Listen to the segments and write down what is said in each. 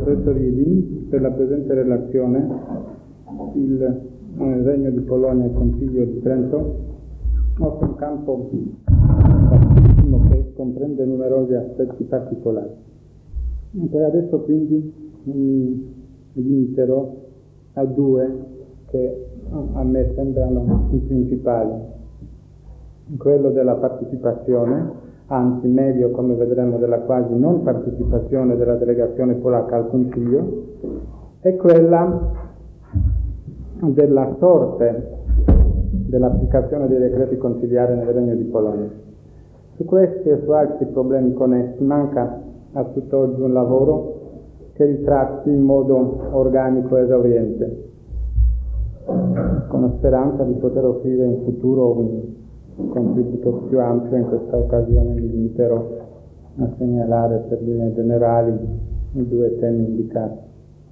presso Riedin per la presente relazione il Regno di Polonia e il Concilio di Trento offre un campo vastissimo che comprende numerosi aspetti particolari. Per adesso quindi mi limiterò a due che a me sembrano i principali: quello della partecipazione, anzi meglio, come vedremo, della quasi non partecipazione della delegazione polacca al Concilio, e quella della sorte dell'applicazione dei decreti conciliari nel Regno di Polonia. Su questi e su altri problemi connessi manca a tutt'oggi un lavoro che ritratti in modo organico e esauriente, con la speranza di poter offrire in futuro un contributo più ampio. In questa occasione mi limiterò a segnalare per linee generali i due temi indicati.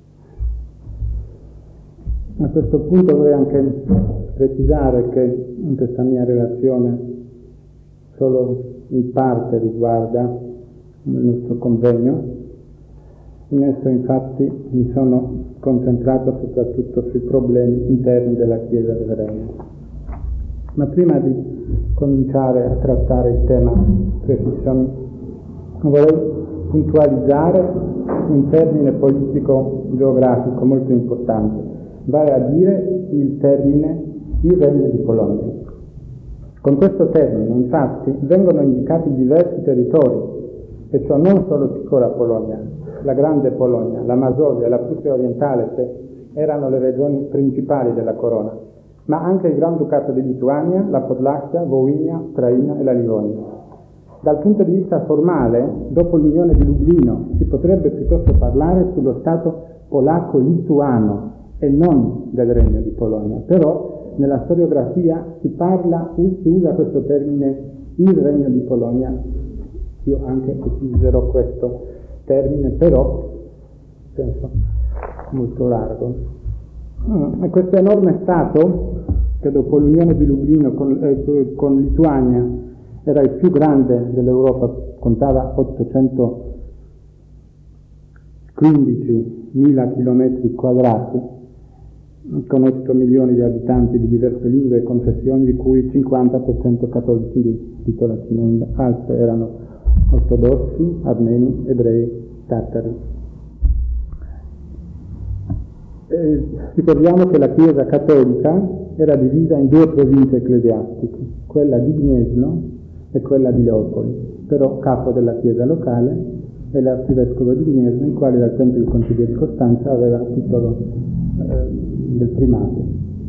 A questo punto vorrei anche precisare che in questa mia relazione solo in parte riguarda il nostro convegno. In esso infatti mi sono concentrato soprattutto sui problemi interni della Chiesa del Regno. Ma prima di cominciare a trattare il tema prefissami, vorrei puntualizzare un termine politico-geografico molto importante, vale a dire il termine il Regno di Polonia. Con questo termine, infatti, vengono indicati diversi territori, e cioè non solo piccola Polonia, la grande Polonia, la Masovia, la Prussia orientale, che erano le regioni principali della corona, ma anche il Granducato di Lituania, la Podlachia, Volhynia, Ucraina e la Livonia. Dal punto di vista formale, dopo l'unione di Lublino, si potrebbe piuttosto parlare sullo Stato polacco-lituano e non del Regno di Polonia. Però nella storiografia si usa questo termine, il Regno di Polonia. Io anche utilizzerò questo termine, però penso molto largo. E questo enorme Stato, che dopo l'unione di Lublino con Lituania era il più grande dell'Europa, contava 815.000 chilometri quadrati, con 8 milioni di abitanti di diverse lingue e confessioni, di cui il 50% cattolici di rito latino, altre erano ortodossi, armeni, ebrei, tartari. Ricordiamo che la Chiesa cattolica era divisa in due province ecclesiastiche, quella di Gniezno e quella di Leopoli, però capo della Chiesa locale è l'arcivescovo di Gniezno, il quale dal tempo del Concilio di Costanza aveva il titolo del primato.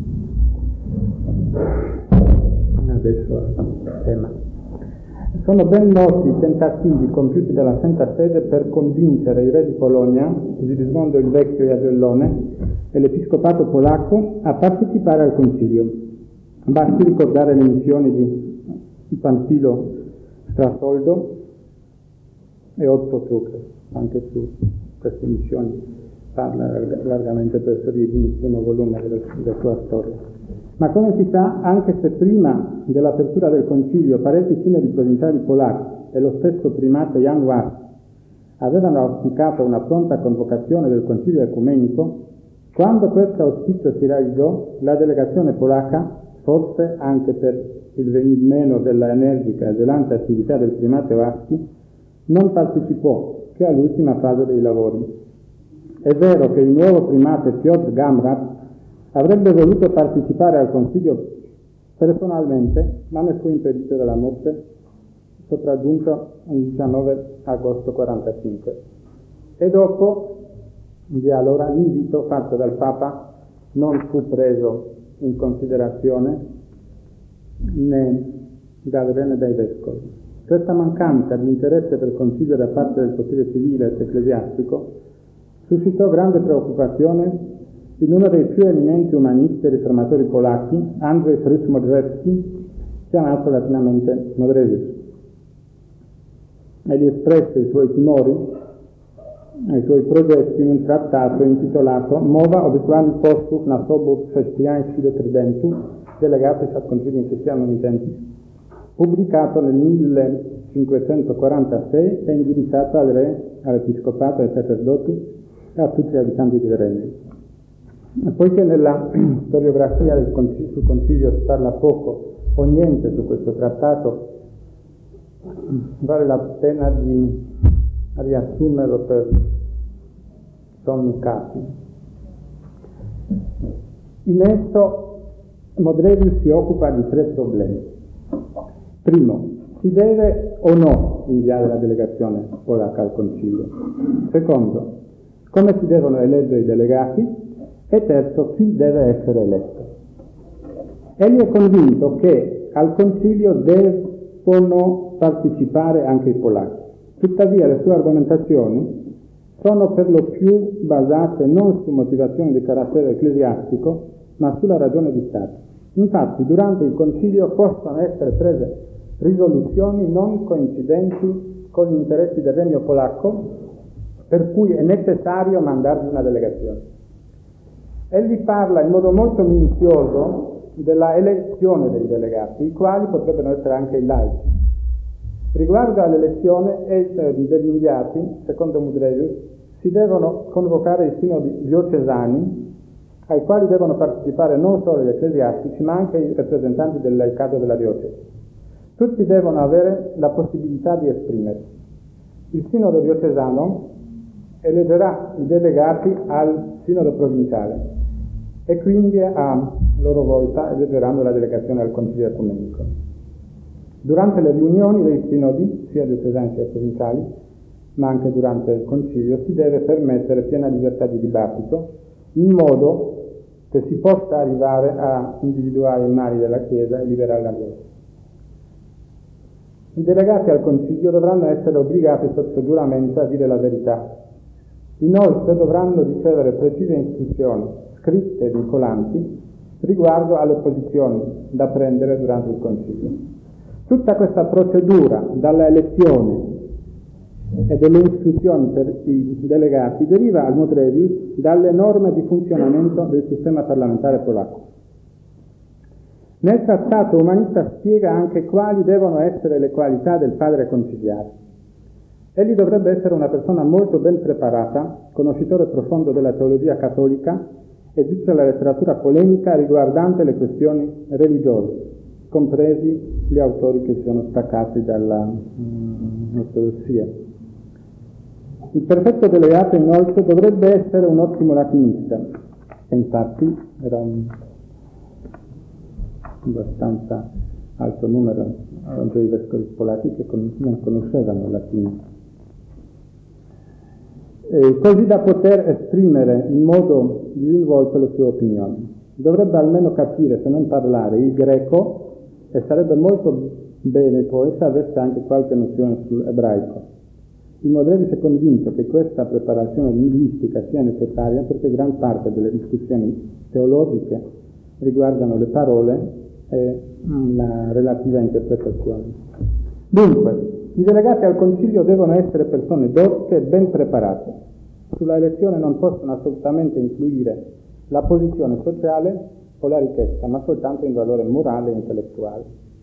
Adesso al tema. Sono ben noti i tentativi compiuti dalla Santa Sede per convincere i re di Polonia, Sigismondo il Vecchio e Agellone, e l'Episcopato polacco a partecipare al Concilio. Basti ricordare le missioni di Panfilo Strasoldo e Otto Trucker. Anche su queste missioni parla largamente per Riedin il primo volume della sua storia. Ma come si sa, anche se prima dell'apertura del Concilio parecchi sinodi provinciali polacchi e lo stesso primato Jan Hus avevano auspicato una pronta convocazione del Concilio ecumenico, quando questo auspicio si realizzò, la delegazione polacca, forse anche per il venir meno della energica e zelante attività del primato Husky, non partecipò che all'ultima fase dei lavori. È vero che il nuovo primate Piotr Gamrat avrebbe voluto partecipare al Consiglio personalmente, ma ne fu impedito dalla morte, sopraggiunto il 19 agosto 45. E dopo, allora, l'invito fatto dal Papa non fu preso in considerazione né dal re né dai vescovi. Questa mancanza di interesse per il Concilio da parte del potere civile ed ecclesiastico suscitò grande preoccupazione in uno dei più eminenti umanisti e riformatori polacchi, Andrzej Fritz Modrzewski, chiamato latinamente Modrevius. Egli espresse i suoi timori e i suoi progetti in un trattato intitolato Mowa o wysłaniu posłów na Sobór Chrześcijański do Trydentu, delegatis ad Concilium Christianum Vicentis, pubblicato nel 1546 e indirizzato al re, all'episcopato e ai sacerdoti, e a tutti gli abitanti del regno. Poiché nella storiografia sul concilio si parla poco o niente su questo trattato, vale la pena di riassumerlo per sommi capi. In esso Modrevius si occupa di 3 problemi. Primo, si deve o no inviare la delegazione polacca al concilio? Secondo, come si devono eleggere i delegati? E terzo, chi deve essere eletto? Egli è convinto che al concilio devono partecipare anche i polacchi. Tuttavia le sue argomentazioni sono per lo più basate non su motivazioni di carattere ecclesiastico, ma sulla ragione di Stato. Infatti, durante il concilio possono essere prese risoluzioni non coincidenti con gli interessi del regno polacco, per cui è necessario mandarvi una delegazione. Egli parla in modo molto minuzioso della elezione dei delegati, i quali potrebbero essere anche i laici. Riguardo all'elezione degli inviati, secondo Modrevius, si devono convocare i sinodi diocesani, ai quali devono partecipare non solo gli ecclesiastici, ma anche i rappresentanti del laicato della diocesi. Tutti devono avere la possibilità di esprimersi. Il sinodo diocesano eleggerà i delegati al sinodo provinciale e quindi a loro volta eleggeranno la delegazione al concilio ecumenico. Durante le riunioni dei sinodi, sia diocesani sia provinciali, ma anche durante il concilio, si deve permettere piena libertà di dibattito, in modo che si possa arrivare a individuare i mali della Chiesa e liberare la Chiesa. I delegati al concilio dovranno essere obbligati sotto giuramento a dire la verità. Inoltre dovranno ricevere precise istruzioni, scritte e vincolanti, riguardo alle posizioni da prendere durante il concilio. Tutta questa procedura, dalla elezione e delle istruzioni per i delegati, deriva al Modrevius dalle norme di funzionamento del sistema parlamentare polacco. Nel trattato Umanista spiega anche quali devono essere le qualità del padre conciliare. Egli dovrebbe essere una persona molto ben preparata, conoscitore profondo della teologia cattolica e di tutta la letteratura polemica riguardante le questioni religiose, compresi gli autori che sono staccati dalla ortodossia. Il prefetto delegato inoltre dovrebbe essere un ottimo latinista, e infatti era un abbastanza alto numero dei vescovi polacchi che non conoscevano il latino. Così da poter esprimere in modo disinvolto le sue opinioni. Dovrebbe almeno capire, se non parlare, il greco, e sarebbe molto bene poi se avesse anche qualche nozione sull'ebraico. Il Modrevius è convinto che questa preparazione linguistica sia necessaria perché gran parte delle discussioni teologiche riguardano le parole e la relativa interpretazione. Dunque, i delegati al concilio devono essere persone dotte e ben preparate. Sulla elezione non possono assolutamente influire la posizione sociale o la ricchezza, ma soltanto in valore morale e intellettuale.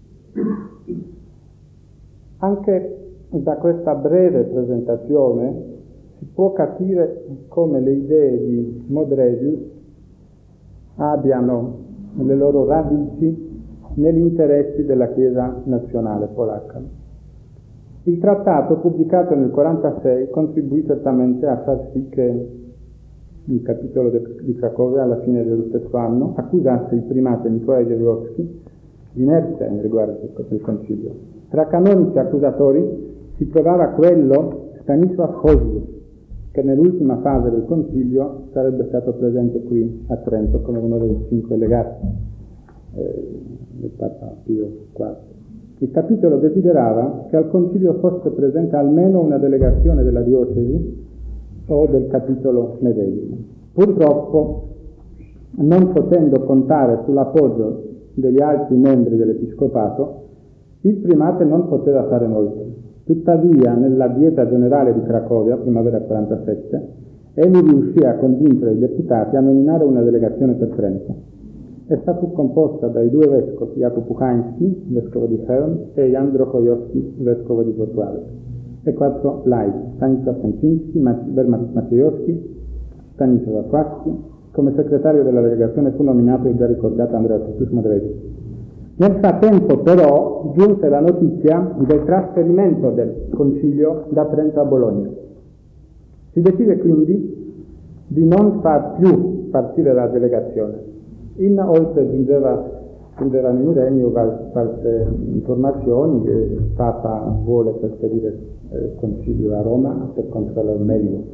Anche da questa breve presentazione si può capire come le idee di Modrevius abbiano le loro radici negli interessi della Chiesa nazionale polacca. Il trattato, pubblicato nel 1946, contribuì certamente a far sì che il capitolo di Cracovia, alla fine dello stesso anno, accusasse il primate Nikolai Jagiellowski di inerzia in riguardo del concilio. Tra canonici accusatori si trovava quello Stanisław Hozwód, che nell'ultima fase del concilio sarebbe stato presente qui a Trento come uno dei 5 legati del Papa Pio IV. Il capitolo desiderava che al concilio fosse presente almeno una delegazione della diocesi o del capitolo medesimo. Purtroppo, non potendo contare sull'appoggio degli altri membri dell'episcopato, il primate non poteva fare molto. Tuttavia, nella dieta generale di Cracovia, primavera 47, egli riuscì a convincere i deputati a nominare una delegazione per Trento. Essa fu composta dai 2 vescovi, Jakub Puchański, vescovo di Chełm, e Jan Drochojowski, vescovo di Wrocław, e 4 laici, Stanisław Sęczyński, Bernard Maciejowski, Stanisław Kowalski. Come segretario della delegazione fu nominato il già ricordato Andrea Titus Modresi. Nel frattempo però giunse la notizia del trasferimento del concilio da Trento a Bologna. Si decide quindi di non far più partire la delegazione. Inoltre giungevano in regno false informazioni che il Papa vuole trasferire il concilio a Roma per controllare meglio.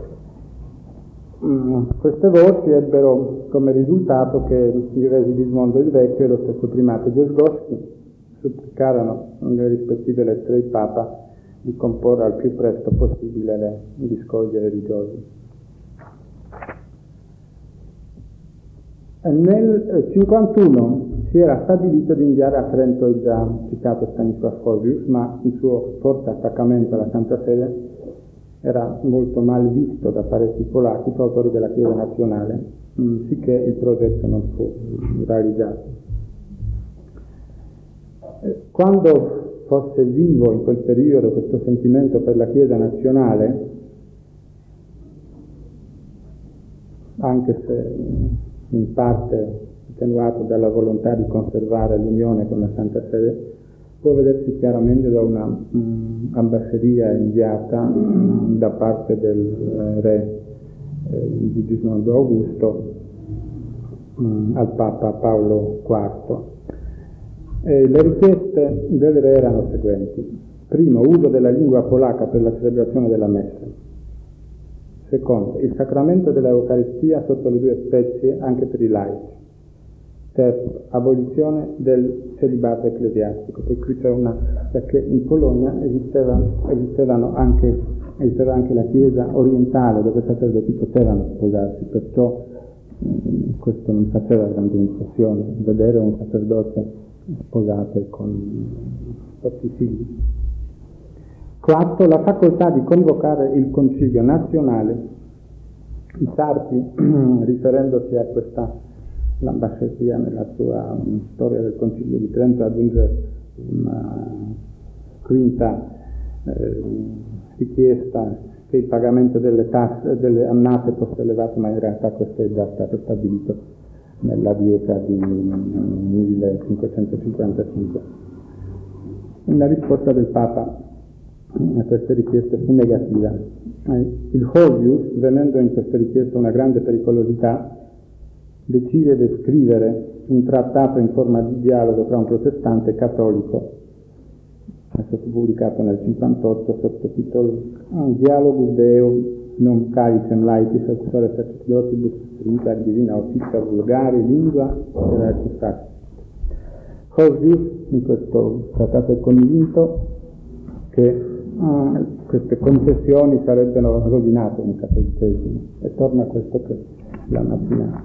Queste voci ebbero come risultato che i re di Sigismondo il Vecchio e lo stesso primate Georgoschi supplicarono nelle rispettive lettere il Papa di comporre al più presto possibile i discorsi religiosi. Nel 51 si era stabilito di inviare a Trento il già citato Stanisław Horvius, ma il suo forte attaccamento alla Santa Sede era molto mal visto da parecchi polacchi, autori della Chiesa nazionale, sicché il progetto non fu realizzato. Quando fosse vivo in quel periodo questo sentimento per la Chiesa nazionale, anche se in parte attenuato dalla volontà di conservare l'unione con la Santa Sede, può vedersi chiaramente da una ambasceria inviata da parte del re di Sigismondo Augusto al Papa Paolo IV. Le richieste del re erano seguenti: primo, uso della lingua polacca per la celebrazione della messa; secondo, il sacramento dell'Eucaristia sotto le due spezie anche per i laici; terzo, abolizione del celibato ecclesiastico. Poi qui c'è perché in Polonia esisteva anche la Chiesa orientale dove i sacerdoti potevano sposarsi, perciò questo non faceva grande impressione vedere un sacerdote sposato con 8 figli. Quarto, la facoltà di convocare il Concilio nazionale. I sarti, riferendosi a questa l'ambasceria nella sua storia del Concilio di Trento, aggiunge una quinta richiesta che il pagamento delle tasse, delle annate fosse elevato, ma in realtà questo è già stato stabilito nella dieta di 1555. La risposta del Papa a queste richieste fu negativa. Il Horvius, vedendo in queste richieste una grande pericolosità, decide di scrivere un trattato in forma di dialogo tra un protestante e cattolico. È stato pubblicato nel 58 sottotitolo Dialogus Deo non calicem laetis auxore sacerdotibus trinitas divina officia vulgari lingua era facile. Horvius in questo trattato è convinto che queste concessioni sarebbero rovinate nel cattolicesimo, e torna a questo che la mattina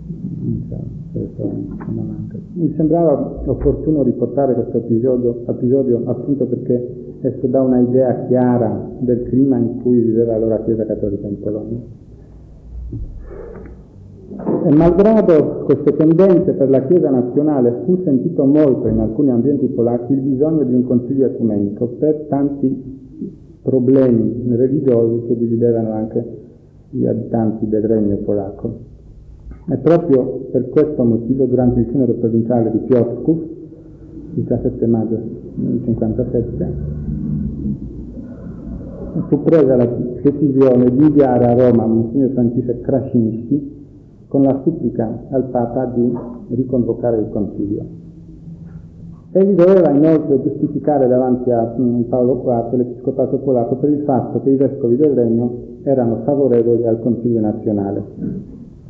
mi sembrava opportuno riportare questo episodio appunto perché esso dà una idea chiara del clima in cui viveva allora la Chiesa Cattolica in Polonia. E malgrado queste tendenze per la Chiesa nazionale, fu sentito molto in alcuni ambienti polacchi il bisogno di un concilio ecumenico per tanti problemi religiosi che dividevano anche gli abitanti del regno polacco. E proprio per questo motivo, durante il sinodo provinciale di Piotrków, il 17 maggio 1957, fu presa la decisione di inviare a Roma Monsignor Franciszek Krasiński con la supplica al Papa di riconvocare il Concilio. Egli doveva inoltre giustificare davanti a Paolo IV l'Episcopato polacco per il fatto che i vescovi del Regno erano favorevoli al Concilio nazionale.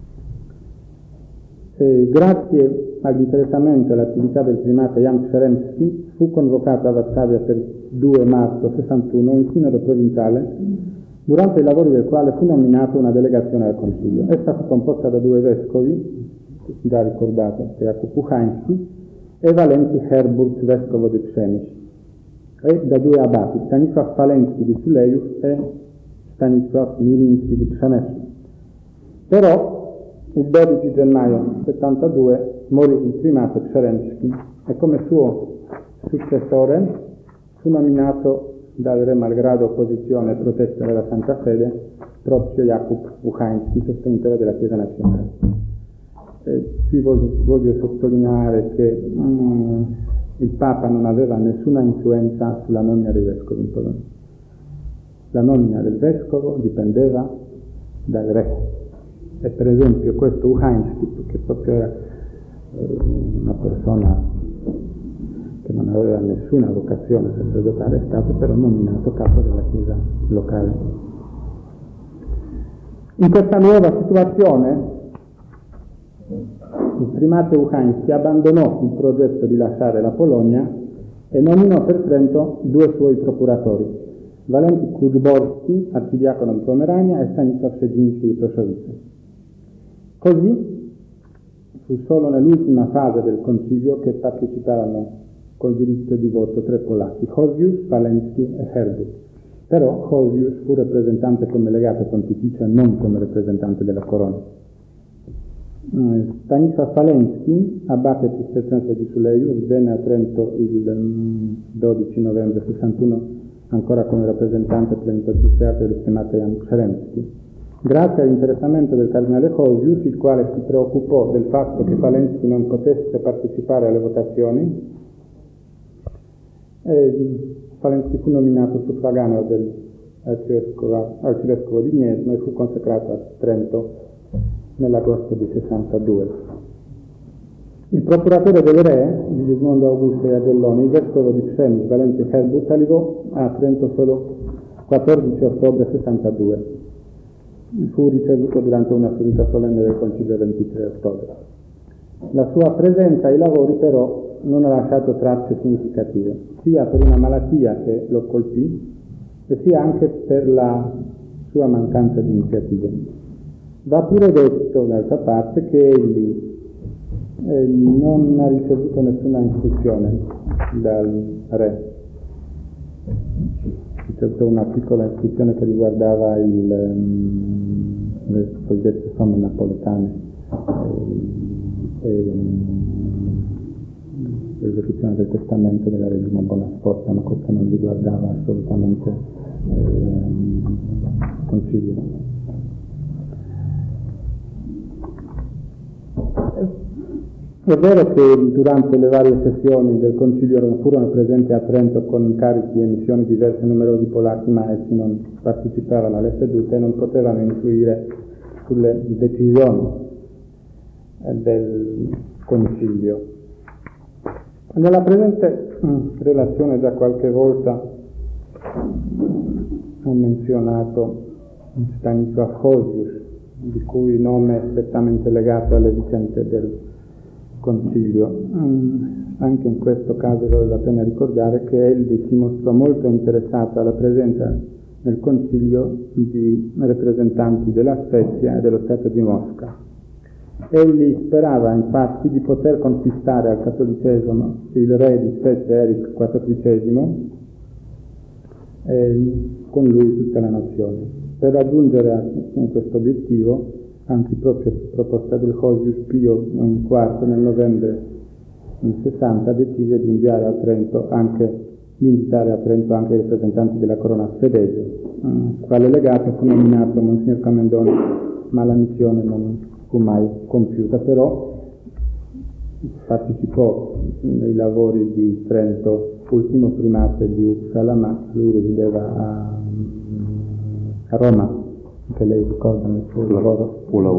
Grazie all'interessamento e all'attività del primate Jan Przeremski fu convocato a Varsavia per 2 marzo 61 un sinodo provinciale, durante i lavori del quale fu nominata una delegazione al Concilio. Essa fu composta da 2 vescovi, già ricordato, Jakub Puchański e Walenty Herburt, vescovo di Przemyśl, e da 2 abati, Stanisław Faleński di Sulejów e Stanisław Miliński di Przemyśl. Però il 12 gennaio 72 morì il primate Przeremski e come suo successore fu nominato dal re malgrado opposizione e protesta della Santa Sede, proprio Jakub Uchański, sostenitore della Chiesa nazionale. Qui voglio sottolineare che il Papa non aveva nessuna influenza sulla nomina dei vescovi in Polonia. La nomina del vescovo dipendeva dal re. E per esempio questo Uchański, che proprio era una persona che non aveva nessuna vocazione sacerdotale, è stato però nominato capo della Chiesa locale. In questa nuova situazione il primate Uchański abbandonò il progetto di lasciare la Polonia e nominò per Trento 2 suoi procuratori, Walenty Kluczborski, arcidiacono di Pomerania, e Stanisław Szczyński di Proszowice. Così fu solo nell'ultima fase del concilio che parteciparono col diritto di voto 3 polacchi, Chodziusz, Walenty e Herbut. Però Chodziusz fu rappresentante come legato pontificio e non come rappresentante della corona. Stanisław Walenty, abate cistercense di Sulejus, venne a Trento il 12 novembre 61 ancora come rappresentante plenipotenziario del primate Jan Przeremski. Grazie all'interessamento del cardinale Chodziusz, il quale si preoccupò del fatto che Walenty non potesse partecipare alle votazioni, Walenty fu nominato suffraganeo dell'arcivescovo di Gniezno e fu consacrato a Trento nell'agosto di 62. Il procuratore del re, Sigismondo Augusto Jagelloni, il vescovo di Przemyśl, Walenty Herbut, arrivò a Trento solo 14 ottobre 62. Fu ricevuto durante una seduta solenne del Concilio 23 ottobre. La sua presenza ai lavori però non ha lasciato tracce significative, sia per una malattia che lo colpì e sia anche per la sua mancanza di iniziative. Va pure detto, d'altra parte, che egli non ha ricevuto nessuna istruzione dal re. Ha ricevuto una piccola istruzione che riguardava le cosiddette somme napoletane e l'esecuzione del testamento della regina Bonasforza, ma questo non riguardava assolutamente il concilio. È vero che durante le varie sessioni del Concilio furono presenti a Trento con incarichi e missioni diverse numerosi polacchi, ma essi non parteciparono alle sedute e non potevano influire sulle decisioni del Concilio. Nella presente relazione già qualche volta ho menzionato Stanisław Chodziusz, di cui nome è strettamente legato alle vicende del Concilio. Anche in questo caso vale la pena ricordare che egli si mostrò molto interessato alla presenza nel Concilio di rappresentanti della Svezia e dello Stato di Mosca. Egli sperava infatti di poter conquistare al cattolicesimo il re di Svezia Erik XIV e con lui tutta la nazione. Per raggiungere questo obiettivo, anzi proprio su proposta del Chodziusz, Pio IV nel novembre 60 decise di invitare a Trento anche i rappresentanti della corona svedese. Quale legato fu nominato Monsignor Camendoni, ma la missione non fu mai compiuta, però partecipò nei lavori di Trento, ultimo primate di Uppsala, ma lui resideva a Roma, che lei ricorda nel suo lavoro.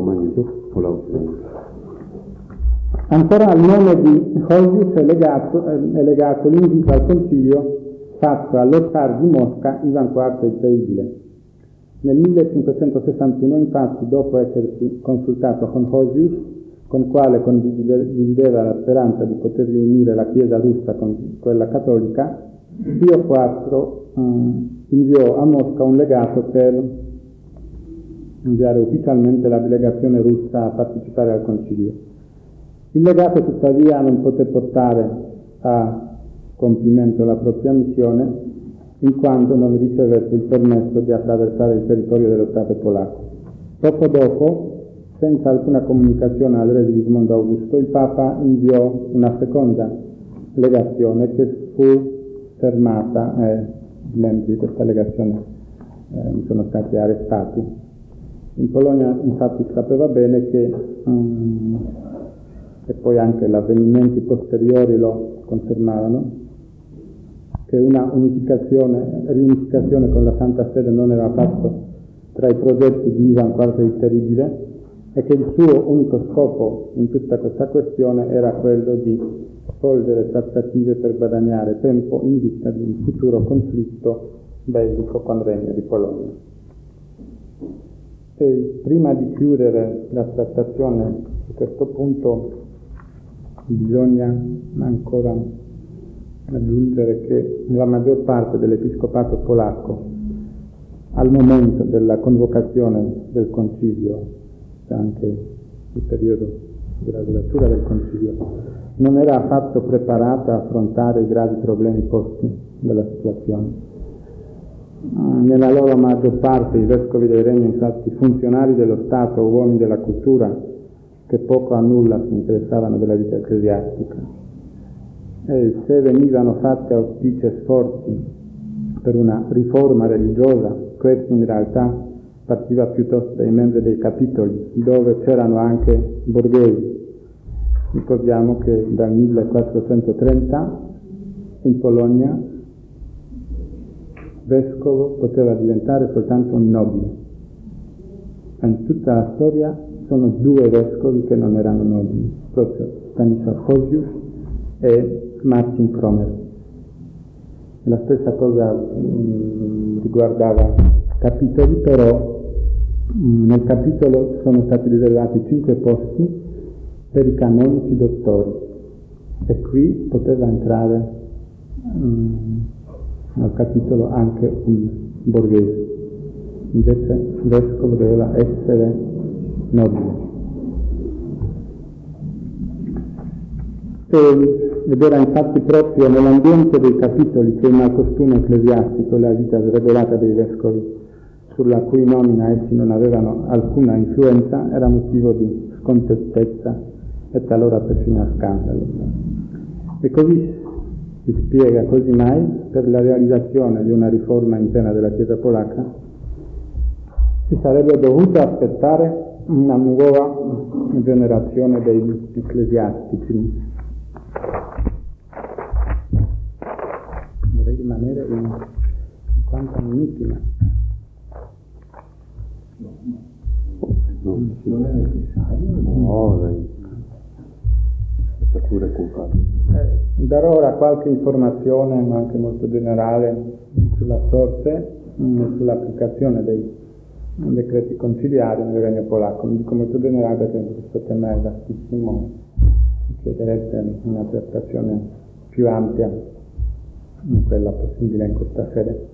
Ancora al nome di Chodziusz è legato l'invito al Concilio fatto all'Otar di Mosca Ivan IV il Terribile. Nel 1561, infatti, dopo essersi consultato con Chodziusz, con quale condivideva la speranza di poter riunire la Chiesa russa con quella cattolica, Pio IV inviò a Mosca un legato per inviare ufficialmente la delegazione russa a partecipare al Concilio. Il legato tuttavia non poté portare a compimento la propria missione in quanto non ricevette il permesso di attraversare il territorio dello Stato polacco. Poco dopo, senza alcuna comunicazione al re Sigismondo Augusto, il Papa inviò una seconda legazione che fu fermata e i membri di questa legazione sono stati arrestati. In Polonia infatti sapeva bene che, e poi anche gli avvenimenti posteriori lo confermavano, che una riunificazione con la Santa Sede non era affatto tra i progetti di Ivan IV il Terribile, e che il suo unico scopo in tutta questa questione era quello di svolgere trattative per guadagnare tempo in vista di un futuro conflitto bellico con il Regno di Polonia. E prima di chiudere la trattazione su questo punto bisogna ancora aggiungere che la maggior parte dell'episcopato polacco al momento della convocazione del concilio, anche il periodo della duratura del concilio, non era affatto preparata a affrontare i gravi problemi posti dalla situazione. Nella loro maggior parte i vescovi del regno, infatti, funzionari dello Stato, uomini della cultura, che poco a nulla si interessavano della vita ecclesiastica. E se venivano fatte auspici sforzi per una riforma religiosa, questo in realtà partiva piuttosto dai membri dei capitoli, dove c'erano anche borghesi. Ricordiamo che dal 1430 in Polonia vescovo poteva diventare soltanto un nobile. In tutta la storia sono 2 vescovi che non erano nobili, proprio Stanisław Hoziusz e Marcin Kromer. La stessa cosa riguardava capitoli, però nel capitolo sono stati riservati 5 posti per i canonici dottori, e qui poteva entrare al capitolo anche un borghese, invece il vescovo doveva essere nobile. Ed era infatti proprio nell'ambiente dei capitoli che il malcostume ecclesiastico, la vita sregolata dei vescovi, sulla cui nomina essi non avevano alcuna influenza, era motivo di scontentezza e talora perfino a scandalo. E così si spiega così mai per la realizzazione di una riforma interna della Chiesa polacca si sarebbe dovuto aspettare una nuova generazione dei ecclesiastici. Vorrei rimanere in 50 minuti, ma non è necessario, no, c'è pure culpato. Darò ora qualche informazione, ma anche molto generale, sulla sorte e sull'applicazione dei decreti conciliari nel Regno polacco. Non dico molto generale perché questo tema è vastissimo, chiederebbe una trattazione più ampia in quella possibile in questa sede.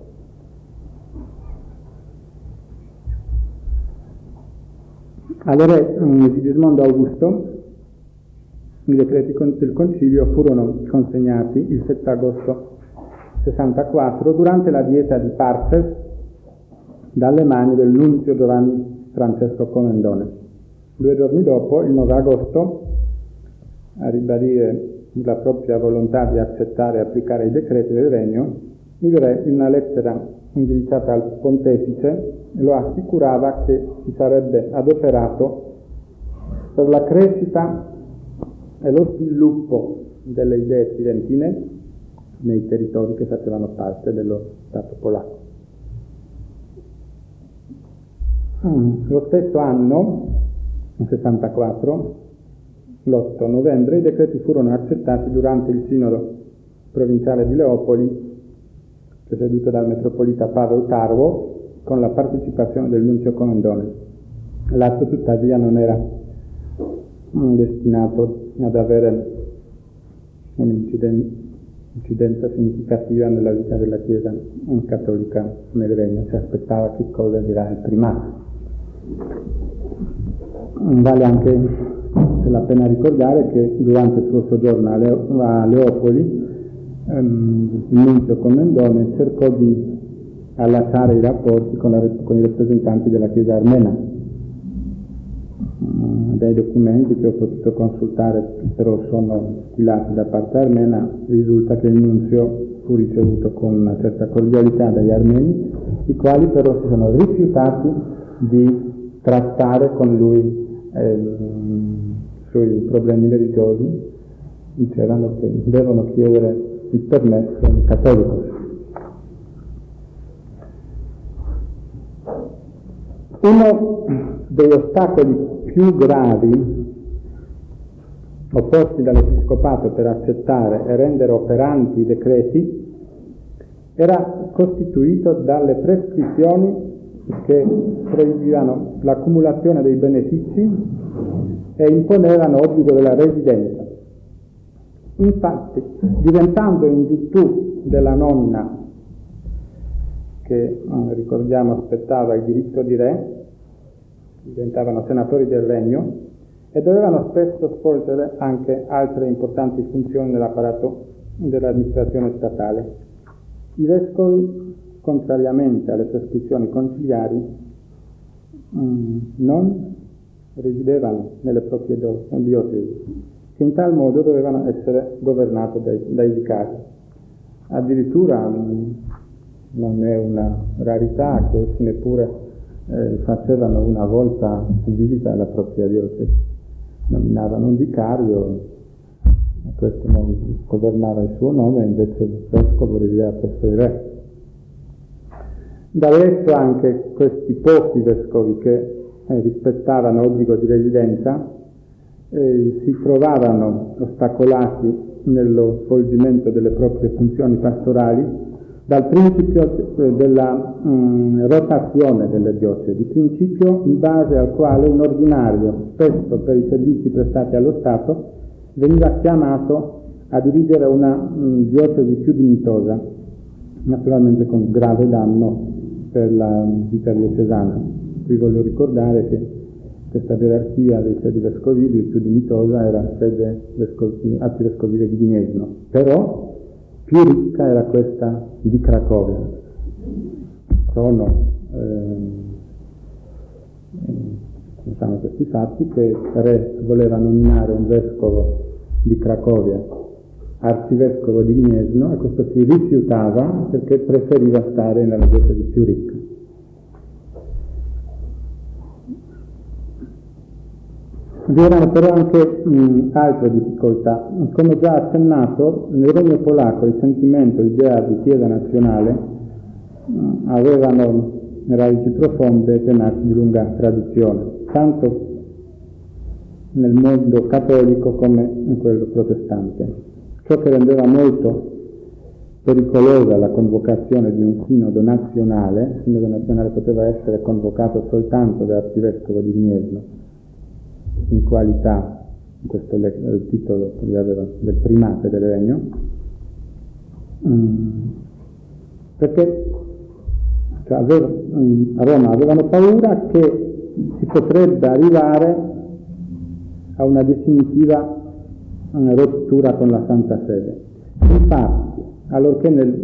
Allora, di Sigismondo Augusto, i decreti del concilio furono consegnati il 7 agosto 64 durante la dieta di Parses dalle mani del nunzio Giovanni Francesco Comendone. 2 giorni dopo, il 9 agosto, a ribadire la propria volontà di accettare e applicare i decreti del regno, il re, in una lettera indirizzata al pontefice, lo assicurava che si sarebbe adoperato per la crescita e lo sviluppo delle idee tridentine nei territori che facevano parte dello Stato polacco. Lo stesso anno, nel 64, l'8 novembre, i decreti furono accettati durante il sinodo provinciale di Leopoli, presieduto dal metropolita Paweł Tarło, con la partecipazione del nunzio Comendone. L'atto tuttavia non era destinato ad avere un'incidenza significativa nella vita della Chiesa cattolica nel Regno. Si aspettava che cosa dirà il primato. Vale anche la pena ricordare che durante il suo soggiorno a Leopoli il nunzio Comendone cercò di allacciare i rapporti con i rappresentanti della Chiesa armena. Ad dai documenti che ho potuto consultare, però sono stilati da parte armena, risulta che il nunzio fu ricevuto con una certa cordialità dagli armeni, i quali però si sono rifiutati di trattare con lui sui problemi religiosi, dicevano che devono chiedere il permesso al cattolico. Uno degli ostacoli più gravi opposti dall'Episcopato per accettare e rendere operanti i decreti era costituito dalle prescrizioni che proibivano l'accumulazione dei benefici e imponevano obbligo della residenza. Infatti, diventando in virtù della nomina che ricordiamo aspettava il diritto di re, diventavano senatori del regno e dovevano spesso svolgere anche altre importanti funzioni nell'apparato dell'amministrazione statale. I vescovi, contrariamente alle prescrizioni conciliari, non residevano nelle proprie diocesi, che in tal modo dovevano essere governate dai vicari. Addirittura non è una rarità che essi neppure facevano una volta visita alla propria diocesi, nominavano un vicario, questo non governava il suo nome, invece il vescovo resideva presso il re. Da adesso anche questi pochi vescovi che rispettavano l'obbligo di residenza si trovavano ostacolati nello svolgimento delle proprie funzioni pastorali dal principio della rotazione delle diocesi, principio in base al quale un ordinario, spesso per i servizi prestati allo Stato, veniva chiamato a dirigere una diocesi più dignitosa, naturalmente con grave danno per la vita diocesana. Qui voglio ricordare che questa gerarchia dei sedi vescovili, il più dignitosa era sede arcivescovile di Gniezno, però più ricca era questa di Cracovia. Sono diciamo questi fatti che il re voleva nominare un vescovo di Cracovia arcivescovo di Gniezno e questo si rifiutava perché preferiva stare nella diocesi più ricca. Vi erano però anche altre difficoltà. Come già accennato, nel regno polacco il sentimento, l'idea di chiesa nazionale avevano radici profonde e tenaci di lunga tradizione, tanto nel mondo cattolico come in quello protestante. Ciò che rendeva molto pericolosa la convocazione di un sinodo nazionale. Il sinodo nazionale poteva essere convocato soltanto dall'arcivescovo di Gniezno, in qualità, questo è il titolo che aveva, del primate del regno, perché a Roma avevano paura che si potrebbe arrivare a una definitiva rottura con la Santa Sede. Infatti, allorché nel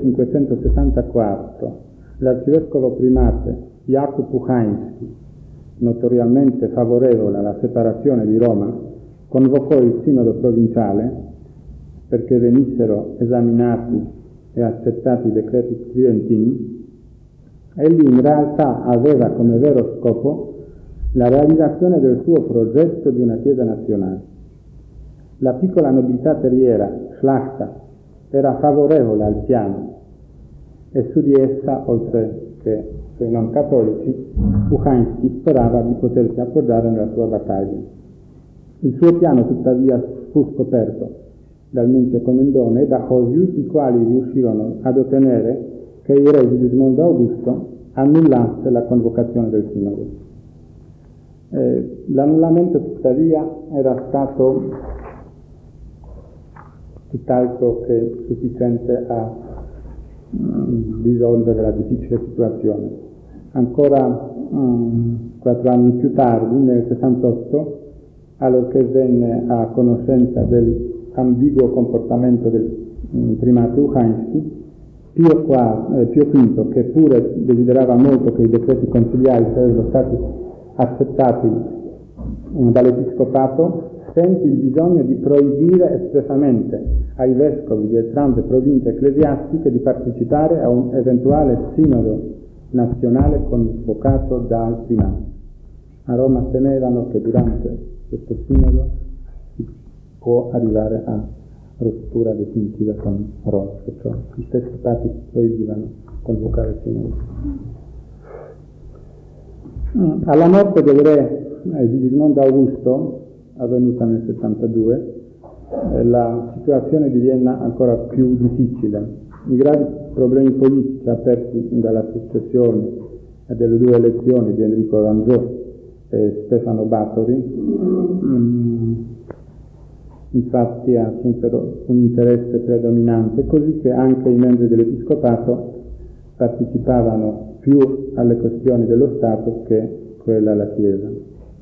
1564 l'arcivescovo primate Jakub Puchański, notoriamente favorevole alla separazione di Roma, convocò il sinodo provinciale perché venissero esaminati e accettati i decreti tridentini, egli in realtà aveva come vero scopo la realizzazione del suo progetto di una chiesa nazionale. La piccola nobiltà terriera, Szlachta, era favorevole al piano e su di essa, oltre che sui non cattolici, Puchański sperava di potersi appoggiare nella sua battaglia. Il suo piano tuttavia fu scoperto dal nunzio Comendone e da Hosius, i quali riuscirono ad ottenere che il re Sigismondo Augusto annullasse la convocazione del sinodo. L'annullamento tuttavia era stato tutt'altro che sufficiente a risolvere la difficile situazione. Ancora 4 anni più tardi, nel 68, allorché venne a conoscenza dell'ambiguo comportamento del primate Puchański, Pio V, che pure desiderava molto che i decreti conciliari sarebbero stati accettati dall'Episcopato sente il bisogno di proibire espressamente ai vescovi di entrambe province ecclesiastiche di partecipare a un eventuale sinodo nazionale convocato dal primato. A Roma temevano che durante questo sinodo si può arrivare a rottura definitiva con Roma, perciò gli stessi papi proibivano convocare il sinodo. Alla morte del re Sigismondo Augusto, avvenuta nel 72, la situazione diviene ancora più difficile. I gravi problemi politici aperti dalla successione e delle due elezioni di Enrico Ranzò e Stefano Báthory infatti assunsero un interesse predominante, così che anche i membri dell'Episcopato partecipavano più alle questioni dello Stato che quella alla Chiesa.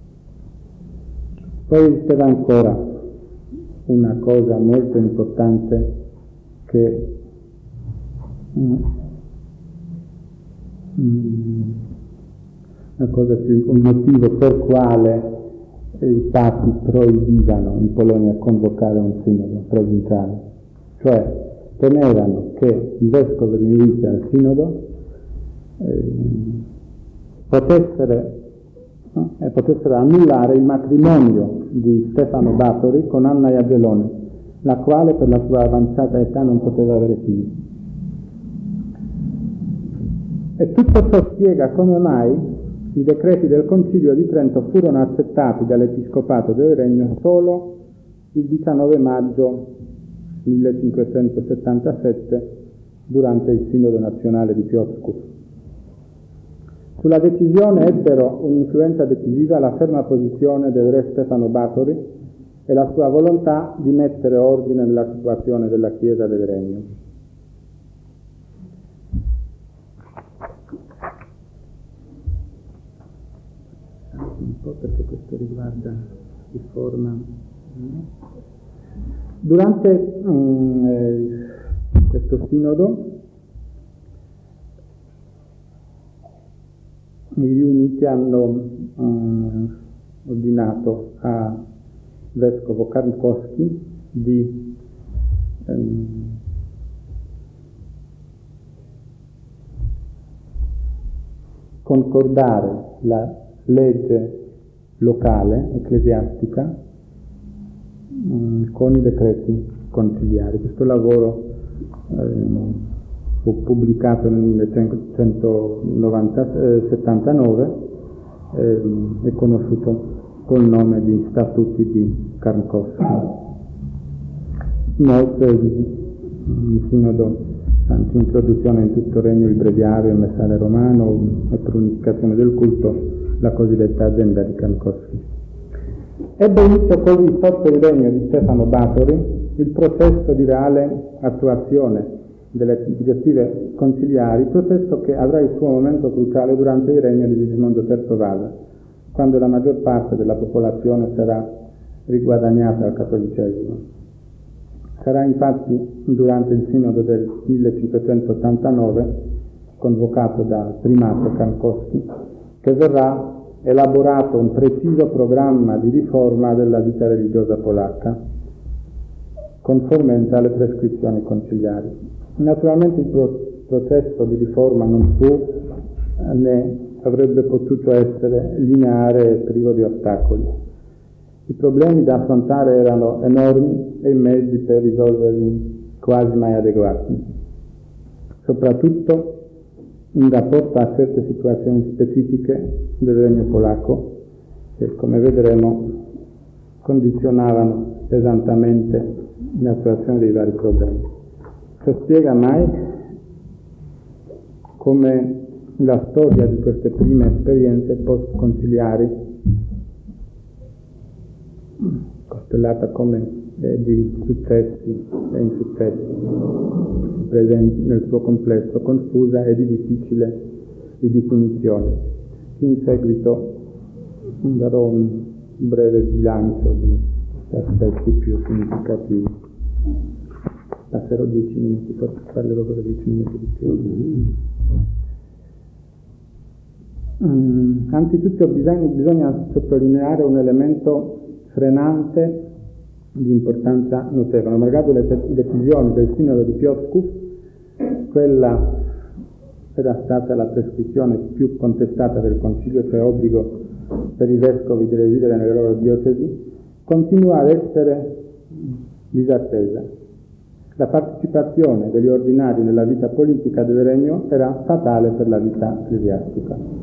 Poi esisteva ancora una cosa molto importante che un motivo per quale i papi proibivano in Polonia convocare un sinodo provinciale, cioè temevano che i vescovi riuniti al sinodo potessero annullare il matrimonio di Stefano Báthory con Anna Jagellone, la quale per la sua avanzata età non poteva avere figli. E tutto ciò spiega come mai i decreti del Concilio di Trento furono accettati dall'Episcopato del Regno solo il 19 maggio 1577 durante il Sinodo nazionale di Piotrków. Sulla decisione ebbero un'influenza decisiva la ferma posizione del re Stefano Báthory e la sua volontà di mettere ordine nella situazione della Chiesa del Regno. Un po' perché questo riguarda riforma. Durante questo sinodo i riuniti hanno ordinato a vescovo Karnkowski di concordare la legge locale, ecclesiastica, con i decreti conciliari. Questo lavoro fu pubblicato nel 1979 e conosciuto col nome di Statuti di Karnkowski. Inoltre il Sinodo introduzione in tutto il regno il breviario e il messale romano e per unificazione del culto la cosiddetta agenda di Karnkowski. Ebbe inizio così sotto il regno di Stefano Báthory il processo di reale attuazione delle direttive conciliari, processo che avrà il suo momento cruciale durante il regno di Sigismondo III Vasa, quando la maggior parte della popolazione sarà riguadagnata al cattolicesimo. Sarà infatti durante il sinodo del 1589, convocato dal primato Karnkowski, che verrà elaborato un preciso programma di riforma della vita religiosa polacca, conformemente alle prescrizioni conciliari. Naturalmente il processo di riforma non fu né avrebbe potuto essere lineare e privo di ostacoli. I problemi da affrontare erano enormi e i mezzi per risolverli quasi mai adeguati, soprattutto in rapporto a certe situazioni specifiche del regno polacco che, come vedremo, condizionavano pesantemente l'attuazione dei vari problemi. Ciò spiega mai come la storia di queste prime esperienze post-conciliari, costellata come di successi e insuccessi, presenti nel suo complesso, confusa e di difficile di definizione. In seguito darò un breve bilancio di aspetti più significativi. Passerò 10 minuti, forse parlerò per 10 minuti di più. Anzitutto bisogna sottolineare un elemento frenante di importanza notevole. Malgrado le decisioni del Sinodo di Piotrków, quella era stata la prescrizione più contestata del Concilio, cioè obbligo per i vescovi di residere nelle loro diocesi, continua ad essere disattesa. La partecipazione degli ordinari nella vita politica del Regno era fatale per la vita ecclesiastica.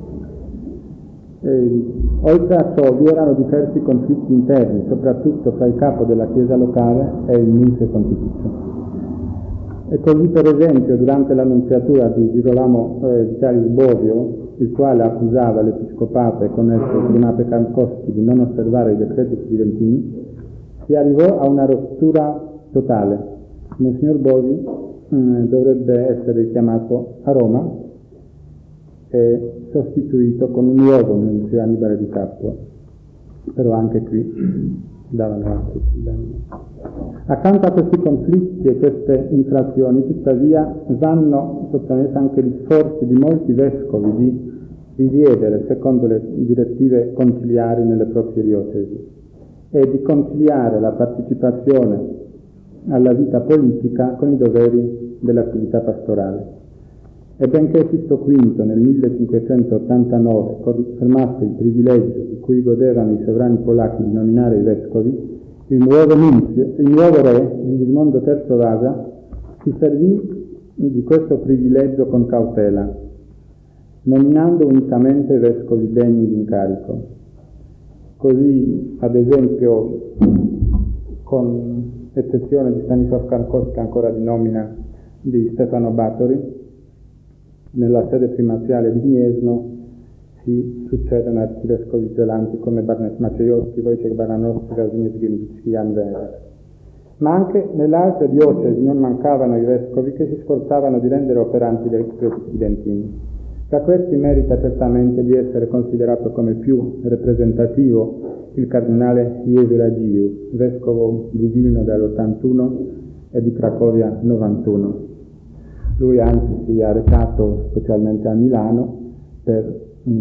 Oltre a ciò vi erano diversi conflitti interni, soprattutto fra il capo della Chiesa locale e il nunzio pontificio. E così, per esempio, durante l'annunziatura di Girolamo Vitalis Bovio, il quale accusava l'Episcopato e con esso il primape Kankowski di non osservare i decreti tridentini, si arrivò a una rottura totale. Monsignor Bovi dovrebbe essere chiamato a Roma e sostituito con un nuovo nunzio, Annibale Di Capua, però anche qui davano altri problemi. Accanto a questi conflitti e queste infrazioni, tuttavia, vanno sottolineati anche gli sforzi di molti vescovi di risiedere secondo le direttive conciliari nelle proprie diocesi e di conciliare la partecipazione alla vita politica con i doveri dell'attività pastorale. E benché Sisto V nel 1589 confermasse il privilegio di cui godevano i sovrani polacchi di nominare i vescovi, il nuovo re, Sigismondo III Vasa, si servì di questo privilegio con cautela, nominando unicamente vescovi degni di incarico. Così, ad esempio, con eccezione di Stanisław Kankowski, ancora di nomina di Stefano Batori, nella sede primaziale di Gniezno si succedono arcivescovi zelanti come Barnes Maciejowski, Wojciech Baranowski, Kazimierz Giembicki, Jan Weber. Ma anche nelle altre diocesi non mancavano i vescovi che si sforzavano di rendere operanti dei decreti tridentini. Tra questi merita certamente di essere considerato come più rappresentativo il cardinale Jerzy Radziwiłł, vescovo di Vilno dall'81 e di Cracovia 91. Lui anzi si è recato specialmente a Milano per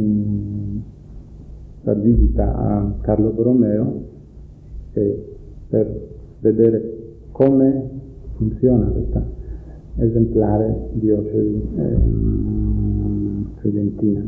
far visita a Carlo Borromeo e per vedere come funziona questa esemplare diocesi tridentina.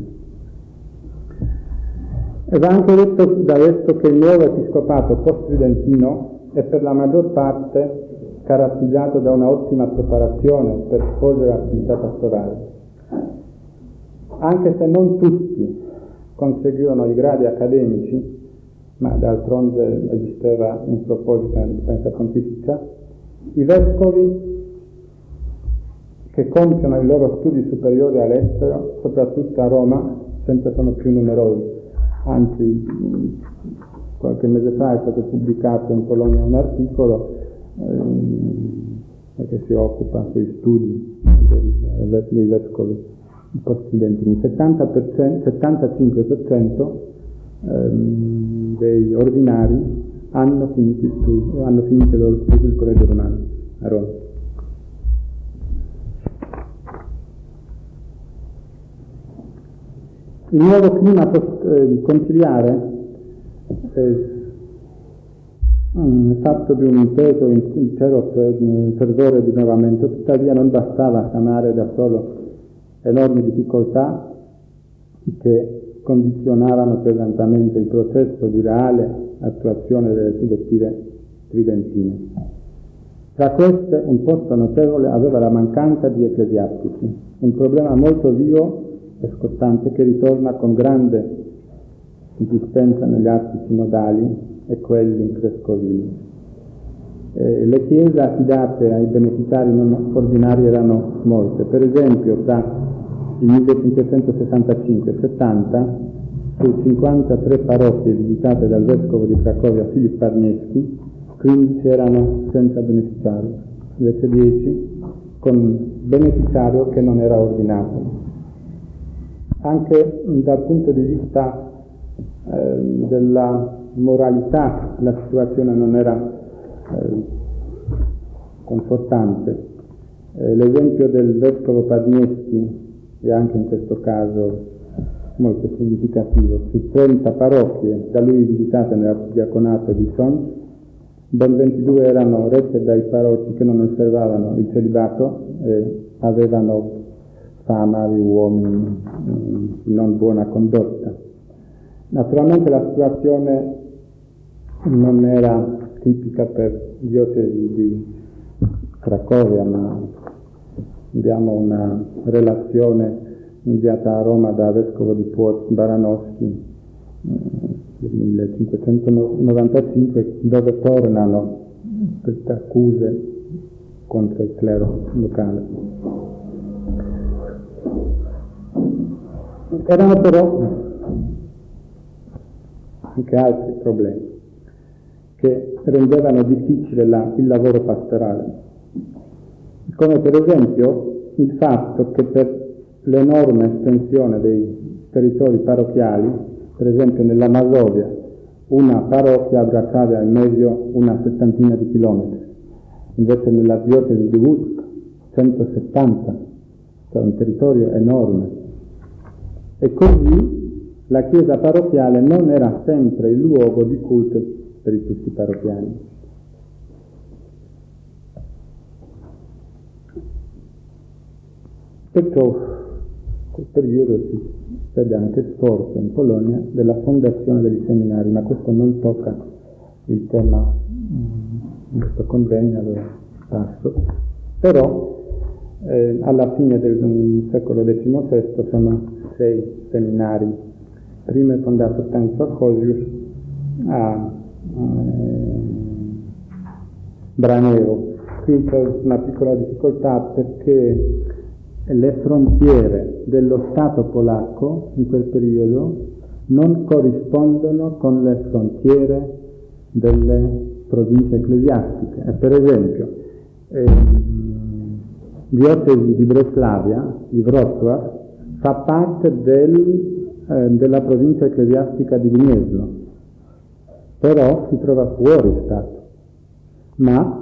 E va anche detto da adesso che il nuovo episcopato post-tridentino è per la maggior parte caratterizzato da una ottima preparazione per svolgere l'attività pastorale. Anche se non tutti conseguirono i gradi accademici, ma d'altronde esisteva un proposito nella dispensa pontificia, i vescovi che compiono i loro studi superiori all'estero, soprattutto a Roma, sempre sono più numerosi. Anzi, qualche mese fa è stato pubblicato in Polonia un articolo che si occupa sui studi dei vescovi post-tridentini. 75% dei ordinari hanno finito i loro studi nel Collegio Romano a Roma. Il nuovo clima conciliare fatto di un inteso intero fervore di rinnovamento, tuttavia non bastava sanare da solo enormi difficoltà che condizionavano pesantemente il processo di reale attuazione delle direttive tridentine. Tra queste un posto notevole aveva la mancanza di ecclesiastici, un problema molto vivo e scottante che ritorna con grande insistenza negli atti sinodali e quelli vescovili. Le chiese affidate ai beneficiari non ordinari erano molte. Per esempio, tra il 1565 e il 70, su 53 parrocchie visitate dal vescovo di Cracovia Filip Parniewski, 15 erano senza beneficiario, invece 10 con beneficiario che non era ordinato. Anche dal punto di vista della moralità la situazione non era confortante. L'esempio del vescovo Parniewski è anche in questo caso molto significativo. Su 30 parrocchie da lui visitate nell'arcidiaconato di Sons, ben 22 erano rette dai parroci che non osservavano il celibato e avevano fama di uomini di non buona condotta. Naturalmente la situazione non era tipica per diocesi di Cracovia, ma abbiamo una relazione inviata a Roma da vescovo di Płock Baranowski nel 1595, dove tornano queste accuse contro il clero locale. Erano però anche altri problemi che rendevano difficile il lavoro pastorale, come per esempio il fatto che per l'enorme estensione dei territori parrocchiali, per esempio nella Masovia, una parrocchia abbracciava in medio una 70 di chilometri, invece nella diocesi di Łódź 170, cioè un territorio enorme. E così la chiesa parrocchiale non era sempre il luogo di culto per tutti i parrocchiani. Perciò quel periodo si vede anche sforzo in Polonia della fondazione degli seminari, ma questo non tocca il tema in questo convegno, allora passo. Però alla fine del secolo XVI sono 6 seminari. Primo è fondato Stanisław Hoziusz a Branero. Qui c'è una piccola difficoltà perché le frontiere dello Stato polacco in quel periodo non corrispondono con le frontiere delle province ecclesiastiche. E per esempio, diocesi di Breslavia, di Wrocław, fa parte della provincia ecclesiastica di Gniezno, però si trova fuori Stato. Ma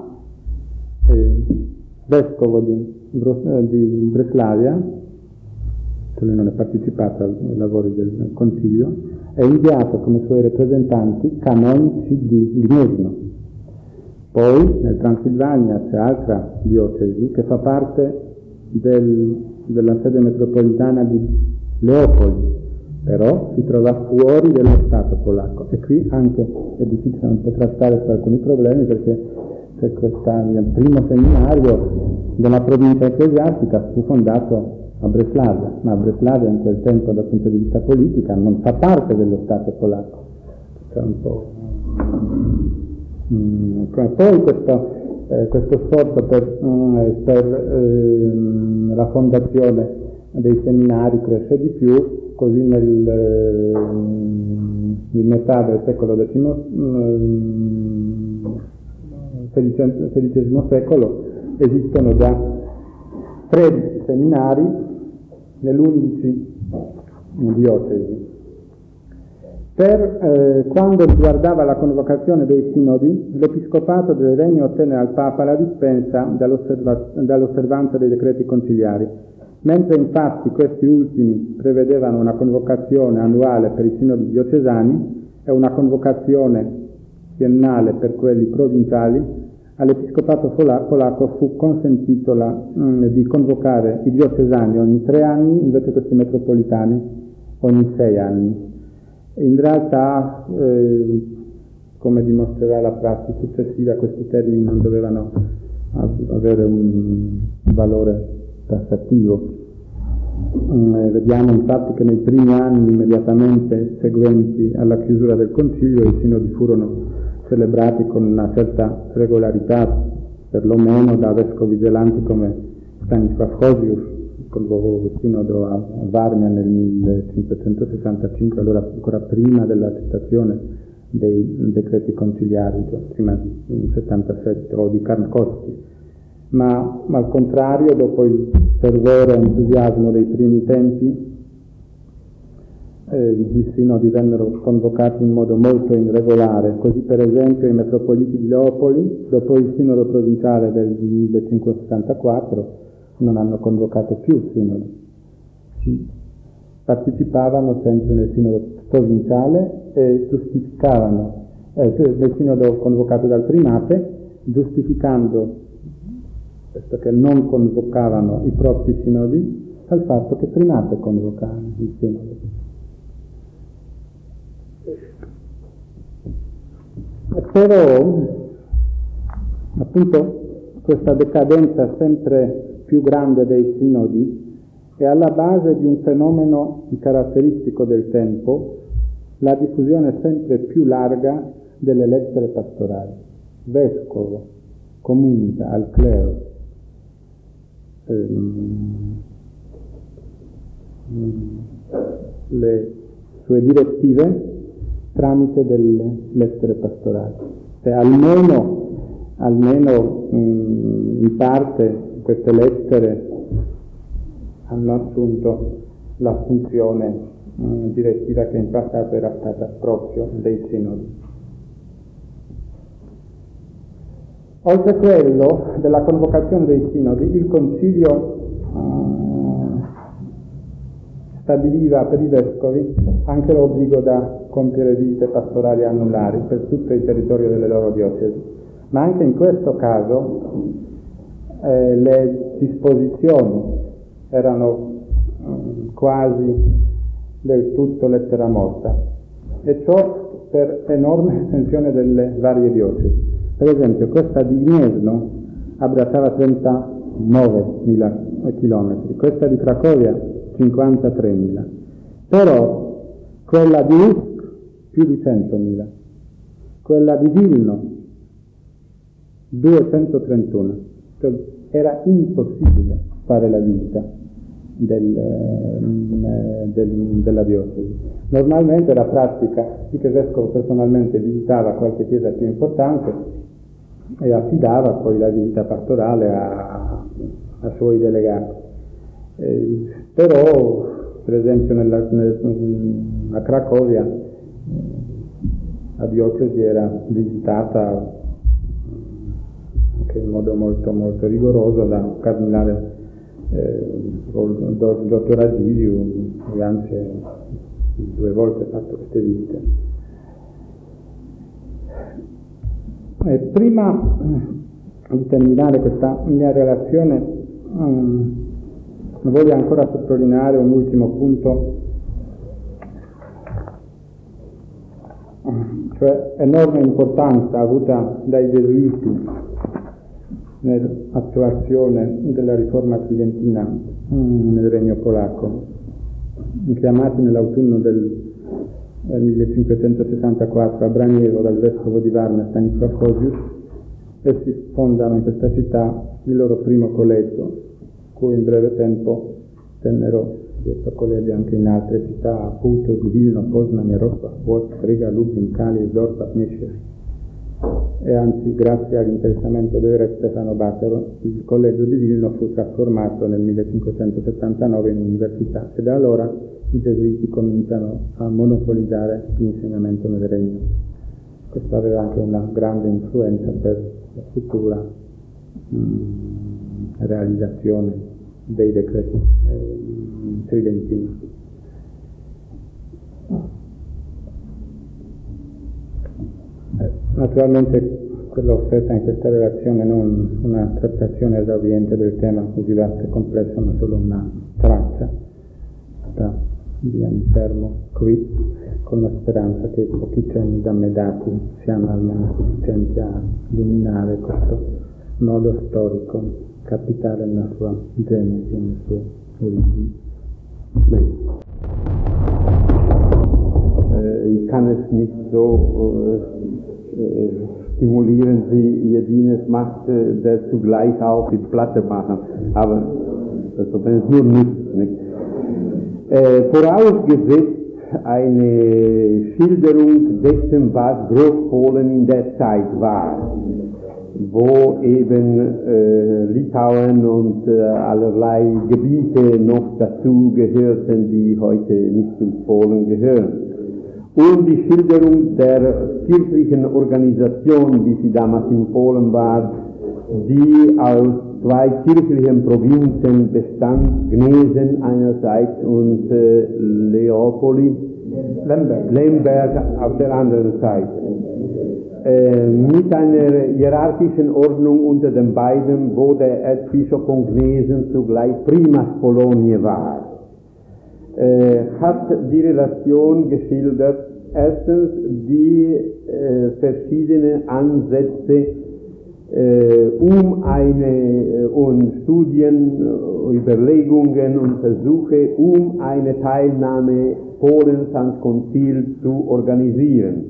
vescovo di Breslavia, che lui non è partecipato ai lavori del concilio, è inviato come suoi rappresentanti canonici di Gniezno. Poi nel Transilvania c'è altra diocesi che fa parte della sede metropolitana di Leopoli, però si trova fuori dello Stato polacco, e qui anche è difficile un po' trattare su alcuni problemi, perché c'è il primo seminario della provincia ecclesiastica fu fondato a Breslavia, ma Breslavia in quel tempo dal punto di vista politica non fa parte dello Stato polacco. C'è un po'. Poi questo sforzo per la fondazione dei seminari cresce di più, così nel metà del secolo XVI secolo esistono già 13 seminari nell'11 diocesi. Quando riguardava la convocazione dei sinodi, l'Episcopato del Regno ottenne al Papa la dispensa dall'osservanza dei decreti conciliari, mentre infatti questi ultimi prevedevano una convocazione annuale per i sinodi diocesani e una convocazione biennale per quelli provinciali. All'Episcopato polacco fu consentito di convocare i diocesani ogni 3 anni, invece questi metropolitani ogni 6 anni. In realtà, come dimostrerà la prassi successiva, questi termini non dovevano avere un valore tassativo. Vediamo infatti che nei primi anni immediatamente seguenti alla chiusura del concilio i sinodi furono celebrati con una certa regolarità, perlomeno da vescovi zelanti come Stanisław Hoziusz, col sinodo a Varmia nel 1565, allora ancora prima dell'accettazione dei decreti conciliari, cioè prima del 77, o di Karnkowski. Ma al contrario, dopo il fervore e entusiasmo dei primi tempi, i sinodi vennero convocati in modo molto irregolare. Così per esempio i metropoliti di Leopoli, dopo il sinodo provinciale del 1574, non hanno convocato più sinodi. partecipavano sempre nel sinodo provinciale e giustificavano, nel sinodo convocato dal primate, giustificando questo che non convocavano i propri sinodi dal fatto che il primate convocava il sinodo. Però, appunto, questa decadenza sempre più grande dei sinodi è alla base di un fenomeno caratteristico del tempo, la diffusione sempre più larga delle lettere pastorali. Vescovo comunica al clero le sue direttive tramite delle lettere pastorali. E almeno in parte queste lettere hanno assunto la funzione direttiva che in passato era stata proprio dei sinodi. Oltre a quello della convocazione dei sinodi, il Concilio stabiliva per i vescovi anche l'obbligo da compiere visite pastorali annuali per tutto il territorio delle loro diocesi, ma anche in questo caso le disposizioni erano quasi del tutto lettera morta, e ciò per enorme estensione delle varie diocesi. Per esempio, questa di Gniezno abbracciava 39.000 chilometri, questa di Cracovia 53.000, però quella di Usk più di 100.000, quella di Vilno 231. Cioè, era impossibile fare la visita della diocesi. Normalmente la pratica di che il vescovo personalmente visitava qualche chiesa più importante e affidava poi la visita pastorale a suoi delegati. Però, per esempio, a Cracovia la diocesi era visitata anche in modo molto, molto rigoroso da un cardinale dottor Agiliu, che anzi 2 volte ha fatto queste visite. Prima di terminare questa mia relazione voglio ancora sottolineare un ultimo punto, cioè enorme importanza avuta dai gesuiti nell'attuazione della riforma tridentina nel Regno polacco, chiamati nell'autunno del 1564 a Braniewo dal vescovo di Varna Stanisław Chodziusz. Essi fondano in questa città il loro primo collegio, cui in breve tempo tennero questo collegio anche in altre città, Putos, Vilno, Poznań, Jarosław, Płock, Riga, Lublin, Kalisz, Dorpat, Mieściów. E anzi, grazie all'interessamento del re Stefano Batero, il collegio di Vilno fu trasformato nel 1579 in università, e da allora i gesuiti cominciano a monopolizzare l'insegnamento nel regno. Questo aveva anche una grande influenza per la futura realizzazione dei decreti tridentini. Naturalmente quella offerta in questa relazione non una trattazione esauriente del tema così vasto e complesso, ma solo una traccia. Mi fermo qui con la speranza che i pochi cenni da me dati siano almeno sufficienti a illuminare questo nodo storico capitale nella sua genesi e nelle sue origini. Ich kann es nicht so stimulieren, wie Jedin es macht, der zugleich auch die Platte machen. Aber wenn es nur nützt, nicht? Vorausgesetzt eine Schilderung dessen, was Großpolen in der Zeit war, wo eben Litauen und allerlei Gebiete noch dazu gehörten, die heute nicht zu Polen gehören. Und die Schilderung der kirchlichen Organisation, wie sie damals in Polen war, die als zwei kirchlichen Provinzen bestand, Gnesen einerseits und Lemberg auf der anderen Seite. Mit einer hierarchischen Ordnung unter den beiden, wo der Erzbischof von Gnesen zugleich Primas Poloniae war, hat die Relation geschildert. Erstens die verschiedenen Ansätze und Studien, Überlegungen und Versuche, eine Teilnahme Polens ans Konzil zu organisieren.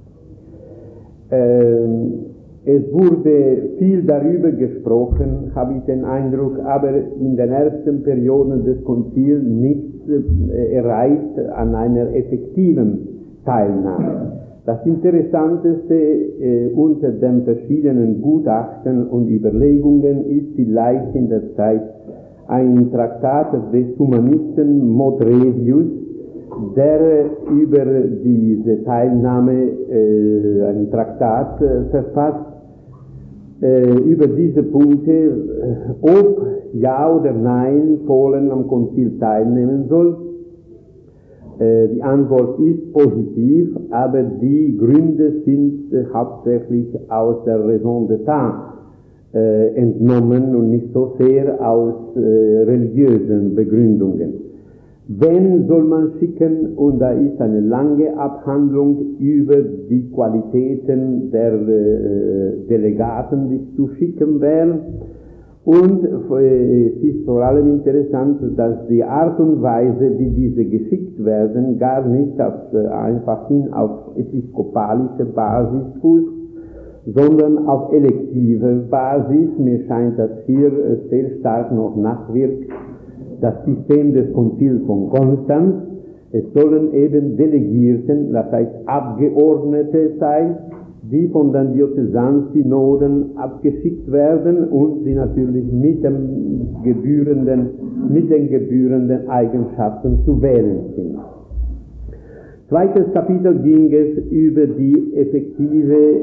Es wurde viel darüber gesprochen, habe ich den Eindruck, aber in den ersten Perioden des Konzils nichts erreicht an einer effektiven Teilnahme. Das Interessanteste unter den verschiedenen Gutachten und Überlegungen ist vielleicht in der Zeit ein Traktat des Humanisten Modresius, der über diese Teilnahme ein Traktat verfasst, über diese Punkte, ob ja oder nein Polen am Konzil teilnehmen soll. Die Antwort ist positiv, aber die Gründe sind hauptsächlich aus der Raison d'État entnommen und nicht so sehr aus religiösen Begründungen. Wen soll man schicken? Und da ist eine lange Abhandlung über die Qualitäten der Delegaten, die zu schicken wären. Und es ist vor allem interessant, dass die Art und Weise, wie diese geschickt werden, gar nicht einfach auf episkopalische Basis fußt, sondern auf elektive Basis. Mir scheint, dass hier sehr stark noch nachwirkt das System des Konzils von Konstanz. Es sollen eben Delegierten, das heißt Abgeordnete sein, die von den Diözesansynoden abgeschickt werden und sie natürlich mit den gebührenden Eigenschaften zu wählen sind. Zweites Kapitel ging es über die effektive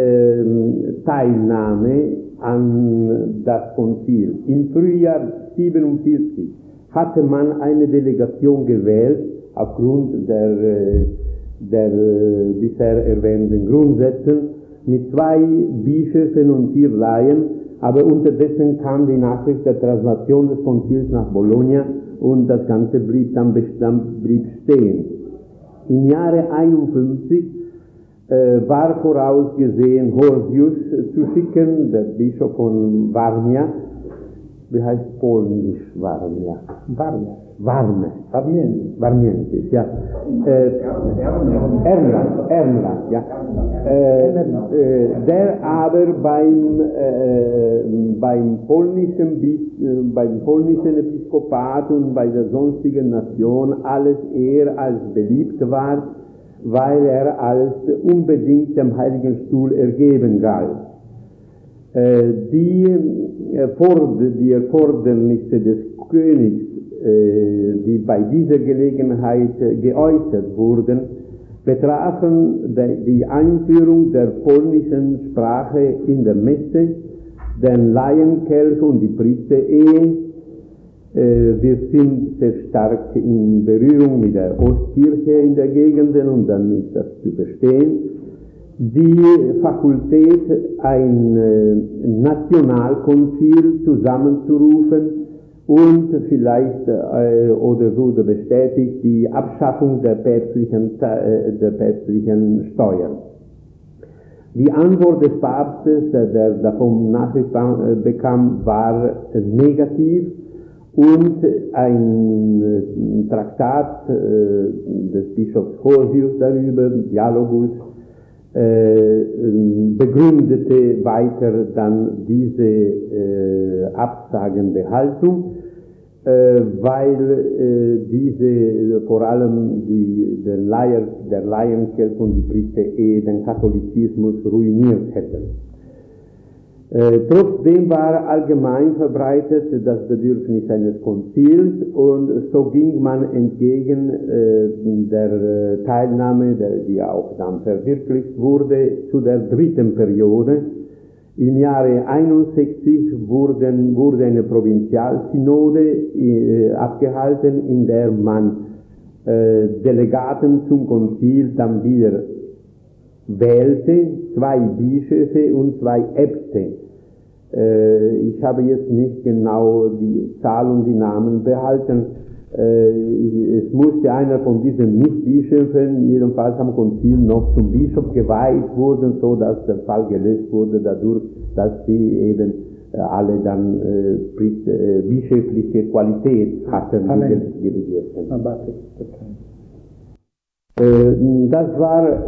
Teilnahme an das Konzil. Im Frühjahr 1947 hatte man eine Delegation gewählt, aufgrund der bisher erwähnten Grundsätze, mit 2 Bischöfen und 4 Laien, aber unterdessen kam die Nachricht der Translation des Konzils nach Bologna und das Ganze blieb stehen. Im Jahre 1951 war vorausgesehen, Horsius zu schicken, der Bischof von Warmia. Wie heißt polnisch Warmia? Warmiensis, ja. Ermland, ja. Der aber beim polnischen Episkopat und bei der sonstigen Nation alles eher als beliebt war, weil er als unbedingt dem Heiligen Stuhl ergeben galt. Die Erfordernisse des Königs, die bei dieser Gelegenheit geäußert wurden, betrafen die Einführung der polnischen Sprache in der Messe, den Laienkelch und die Priesterehe. Wir sind sehr stark in Berührung mit der Ostkirche in der Gegend und dann ist das zu verstehen. Die Fakultät, ein Nationalkonzil zusammenzurufen und vielleicht oder wurde bestätigt die Abschaffung der päpstlichen Steuern. Die Antwort des Papstes, der davon Nachricht bekam, war negativ und ein Traktat des Bischofs Horsius darüber, Dialogus, begründete weiter dann diese absagende Haltung, weil diese vor allem der Laienkelch und die Priesterehe den Katholizismus ruiniert hätten. Trotzdem war allgemein verbreitet das Bedürfnis eines Konzils und so ging man entgegen der Teilnahme, die auch dann verwirklicht wurde, zu der dritten Periode, Im Jahre 61 wurde eine Provinzialsynode abgehalten, in der man Delegaten zum Konzil dann wieder wählte, 2 Bischöfe und 2 Äbte. Ich habe jetzt nicht genau die Zahl und die Namen behalten. Es musste einer von diesen Nicht-Bischöfen jedenfalls am Konzil noch zum Bischof geweiht wurden, so dass der Fall gelöst wurde dadurch, dass sie eben alle dann bischöfliche Qualität hatten, die Delegierten. Das war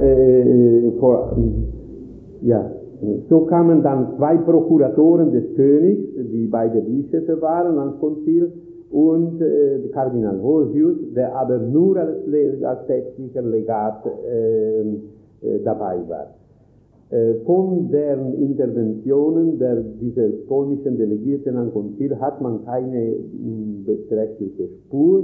so kamen dann 2 Prokuratoren des Königs, die beide Bischöfe waren, ans Konzil, und Kardinal Hosius, der aber nur als päpstlicher Legat dabei war. Von deren Interventionen dieser polnischen Delegierten am Konzil hat man keine beträchtliche Spur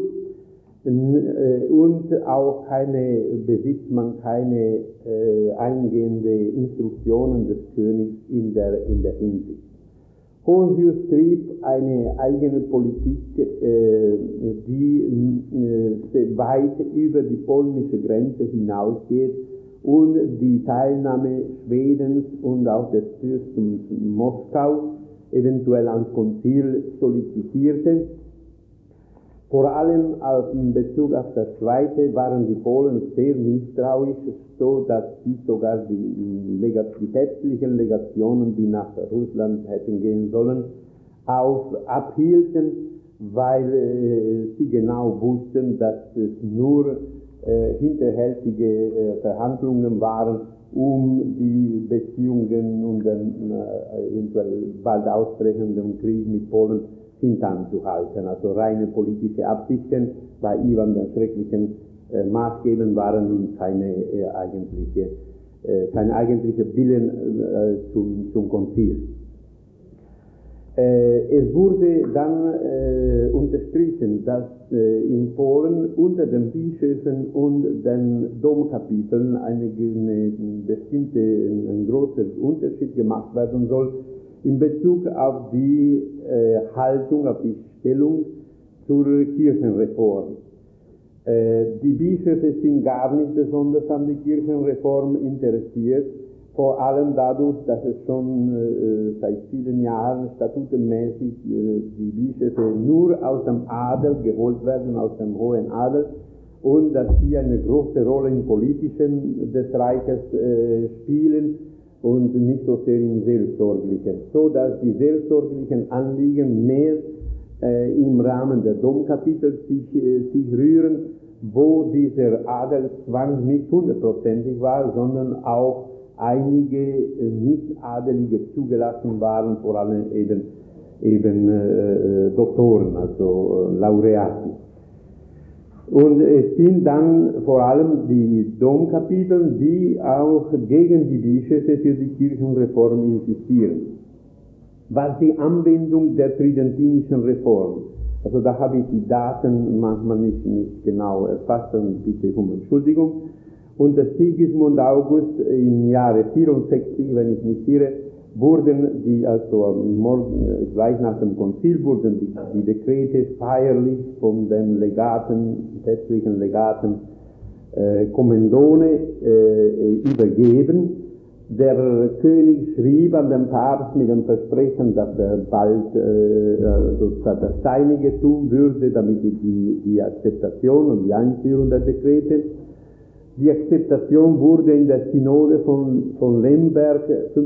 und auch besitzt man keine eingehende Instruktionen des Königs in der Hinsicht. Hosius trieb eine eigene Politik, die weit über die polnische Grenze hinausgeht und die Teilnahme Schwedens und auch des Fürstentums Moskau eventuell ans Konzil solicitierte. Vor allem in Bezug auf das Zweite waren die Polen sehr misstrauisch, so dass sie sogar die päpstlichen Legationen, die nach Russland hätten gehen sollen, abhielten, weil sie genau wussten, dass es nur hinterhältige Verhandlungen waren, um die Beziehungen und den eventuell bald ausbrechenden Krieg mit Polen hintanzuhalten. Also reine politische Absichten bei Iwan der Schrecklichen maßgebend waren und keine eigentliche Willen zum Konzil. Es wurde dann unterstrichen, dass in Polen unter den Bischöfen und den Domkapiteln ein großer Unterschied gemacht werden soll in Bezug auf die Haltung, auf die Stellung zur Kirchenreform. Die Bischöfe sind gar nicht besonders an die Kirchenreform interessiert, vor allem dadurch, dass es schon seit vielen Jahren statutenmäßig die Bischöfe nur aus dem Adel geholt werden, aus dem hohen Adel, und dass sie eine große Rolle im Politischen des Reiches spielen und nicht so sehr im Seelsorglichen, so dass die seelsorglichen Anliegen mehr im Rahmen der Domkapitel sich rühren, wo dieser Adelszwang nicht 100%ig war, sondern auch einige Nicht-Adelige zugelassen waren, vor allem eben Doktoren, also Laureaten. Und es sind dann vor allem die Domkapitel, die auch gegen die Bischöfe für die Kirchenreform insistieren. Was die Anwendung der tridentinischen Reform, also da habe ich die Daten manchmal nicht genau erfasst, und bitte um Entschuldigung. Unter Sigismund August im Jahre 64, wenn ich mich irre, wurden gleich nach dem Konzil wurden die Dekrete feierlich von den päpstlichen Legaten Kommendone übergeben. Der König schrieb an den Papst mit dem Versprechen, dass er bald das Seinige tun würde, damit die Akzeptation und die Einführung der Dekrete. Die Akzeptation wurde in der Synode von Lemberg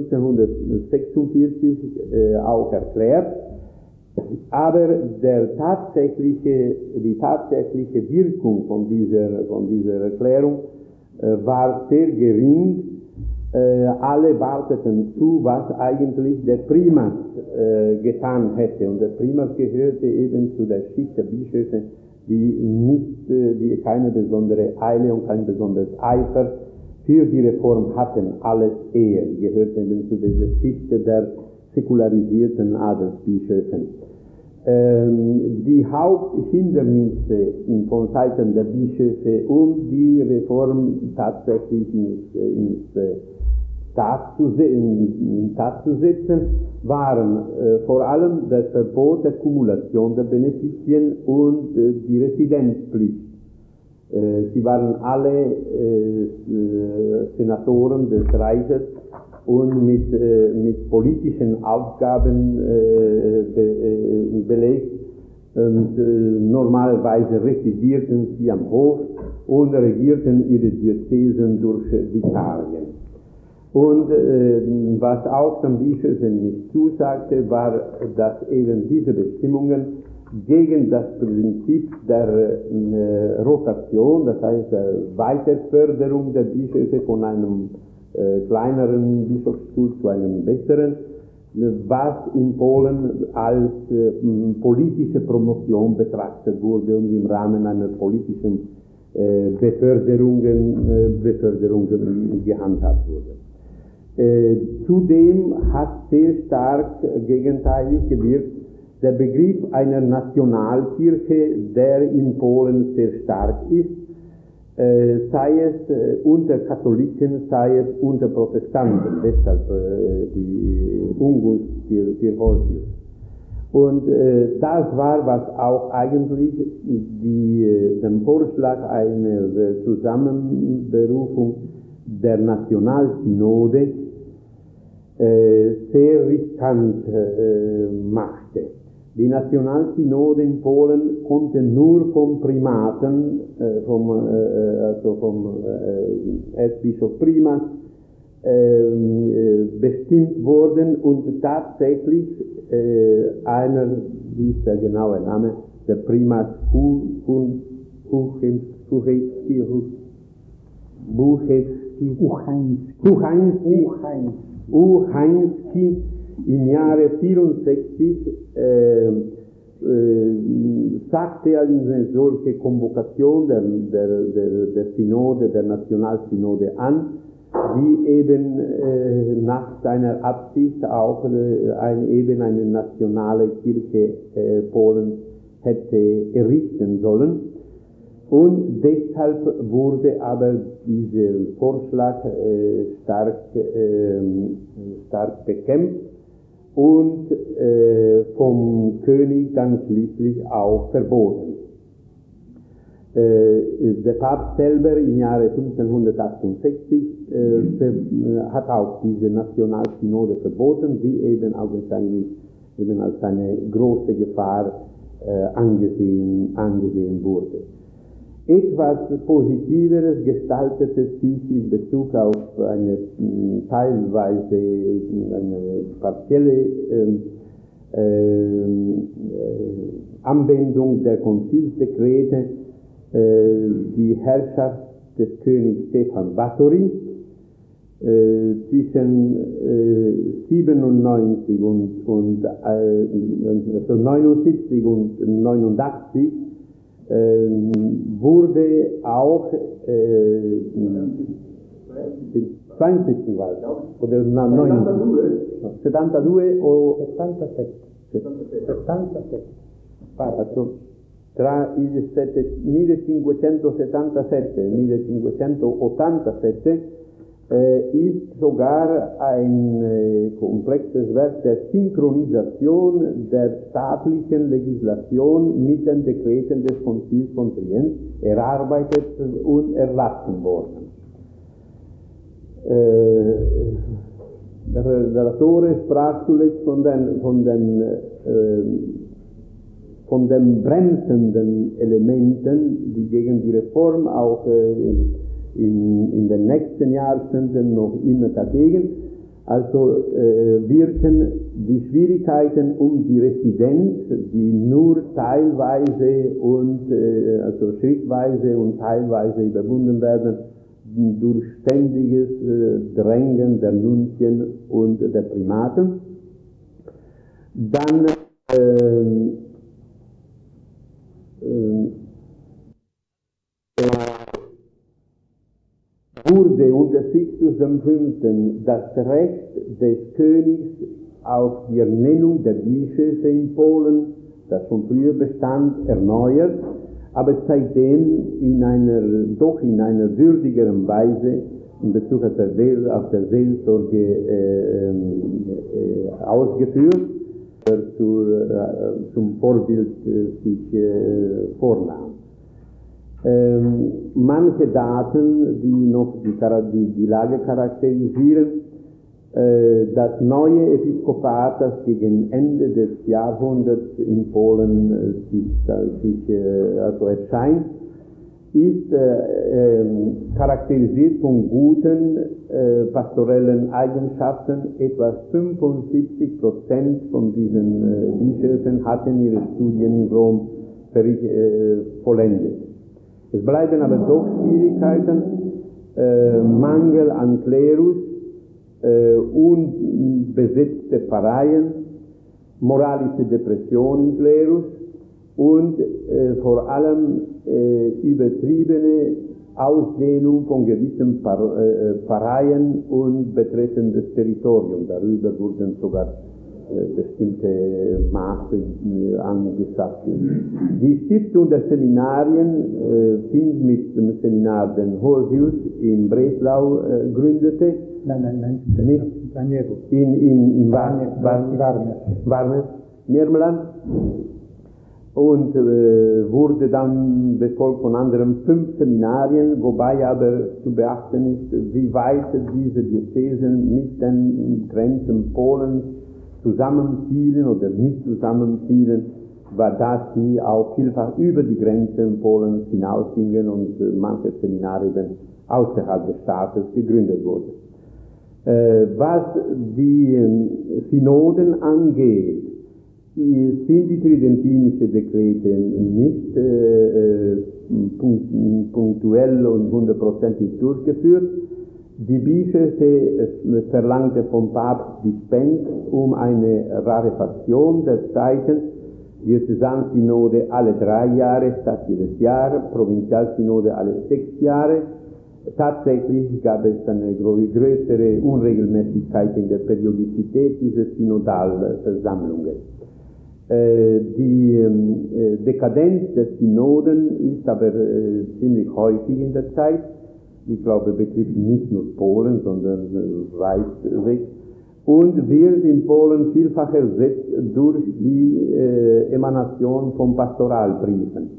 1546 auch erklärt, aber die tatsächliche Wirkung von dieser Erklärung war sehr gering. Alle warteten zu, was eigentlich der Primas getan hätte, und der Primas gehörte eben zu der Schicht der Bischöfe, die keine besondere Eile und kein besonderes Eifer für die Reform hatten, alles eher. Die gehörten eben zu dieser Schicht der säkularisierten Adelsbischöfen. Die Haupthindernisse von Seiten der Bischöfe, um die Reform tatsächlich ins in Tat zu setzen, waren vor allem das Verbot der Kumulation der Benefizien und die Residenzpflicht. Sie waren alle Senatoren des Reiches und mit politischen Aufgaben belegt. Und normalerweise residierten sie am Hof und regierten ihre Diözesen durch Vikarien. Und was auch den Bischöfen nicht zusagte, war, dass eben diese Bestimmungen gegen das Prinzip der Rotation, das heißt der Weiterförderung der Bischöfe von einem kleineren Bischofsstuhl zu einem besseren, was in Polen als politische Promotion betrachtet wurde und im Rahmen einer politischen Beförderungen gehandhabt wurde. Zudem hat sehr stark gegenteilig gewirkt der Begriff einer Nationalkirche, der in Polen sehr stark ist, sei es unter Katholiken, sei es unter Protestanten, deshalb die Ungunst für Hortius. Und das war, was auch eigentlich den Vorschlag einer Zusammenberufung der Nationalsynode sehr riskant machte. Die Nationalsynode in Polen konnte nur vom Primaten, vom Erzbischof Primas, bestimmt worden und tatsächlich einer, wie ist der genaue Name, der Primas Uchanski im Jahre 64 sagte eine solche Konvokation der Synode, der Nationalsynode an, die eben nach seiner Absicht auch eben eine nationale Kirche Polens hätte errichten sollen. Und deshalb wurde aber dieser Vorschlag stark bekämpft und vom König dann schließlich auch verboten. Der Papst selber im Jahre 1568 hat auch diese Nationalsynode verboten, die eben augenscheinlich eben als eine große Gefahr angesehen wurde. Etwas Positiveres gestaltete sich in Bezug auf eine teilweise, eine partielle Anwendung der Konzilsdekrete, die Herrschaft des Königs Stefan Báthory zwischen 79 und 89 wurde auch 72 war es, oder 72 o 77. Tra il 1577 e il 1587 ist sogar ein komplexes Werk der Synchronisation der staatlichen Legislation mit den Dekreten des Konzils von Trient erarbeitet und erlassen worden. Der Relatore sprach zuletzt von den bremsenden Elementen, die gegen die Reform auch in den nächsten Jahrzehnten noch immer dagegen. Also wirken die Schwierigkeiten um die Residenz, die nur teilweise und also schrittweise und teilweise überwunden werden durch ständiges Drängen der Nunzien und der Primaten. Dann wurde unter Sixtus V. das Recht des Königs auf die Ernennung der Bischöfe in Polen, das schon früher bestand, erneuert, aber seitdem in einer würdigeren Weise in Bezug auf der Seelsorge ausgeführt, zum Vorbild sich vornahm. Manche Daten, die noch die Lage charakterisieren: das neue Episkopat, das gegen Ende des Jahrhunderts in Polen also erscheint, ist charakterisiert von guten pastorellen Eigenschaften. Etwa 75% von diesen Bischöfen hatten ihre Studien in Rom vollendet. Es bleiben aber doch Schwierigkeiten, Mangel an Klerus, unbesetzte Pfarreien, moralische Depression im Klerus und vor allem übertriebene Ausdehnung von gewissen Pfarreien und betreffendes Territorium. Darüber wurden sogar bestimmte Maße angesagt. Die Stiftung der Seminarien fing mit dem Seminar den Horsius in Breslau gründete. Nein, in Varnes, Nirmeland, und wurde dann befolgt von anderen 5 Seminarien, wobei aber zu beachten ist, wie weit diese Diözesen mit den Grenzen Polens zusammenfielen oder nicht zusammenfielen, war dass sie auch vielfach über die Grenzen Polens hinausgingen und manche Seminare eben außerhalb des Staates gegründet wurden. Was die Synoden angeht, sind die tridentinischen Dekrete nicht punktuell und 100% durchgeführt. Die Bischöfe verlangte vom Papst Dispens eine Rarefaktion der Zeiten, Diözesansynode alle 3 Jahre statt jedes Jahr, Provinzialsynode alle 6 Jahre. Tatsächlich gab es eine größere Unregelmäßigkeit in der Periodizität dieser Synodalversammlungen. Die Dekadenz der Synoden ist aber ziemlich häufig in der Zeit. Ich glaube, betrifft nicht nur Polen, sondern weit weg. Und wird in Polen vielfach ersetzt durch die Emanation von Pastoralbriefen.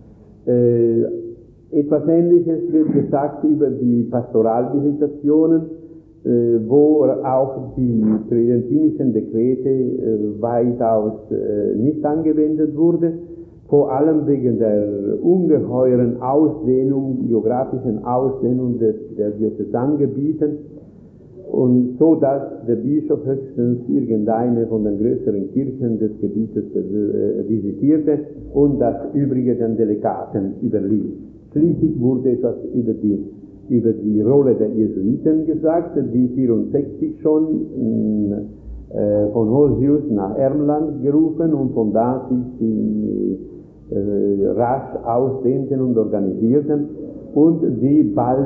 Etwas Ähnliches wird gesagt über die Pastoralvisitationen, wo auch die tridentinischen Dekrete weitaus nicht angewendet wurde, vor allem wegen der ungeheuren geografischen Ausdehnung der Diözesangebieten, und so dass der Bischof höchstens irgendeine von den größeren Kirchen des Gebietes visitierte und das übrige den Delegaten überließ. Schließlich wurde etwas über die Rolle der Jesuiten gesagt, die 1964 schon von Horsius nach Ermland gerufen und von da sich rasch ausdehnten und organisierten und die bald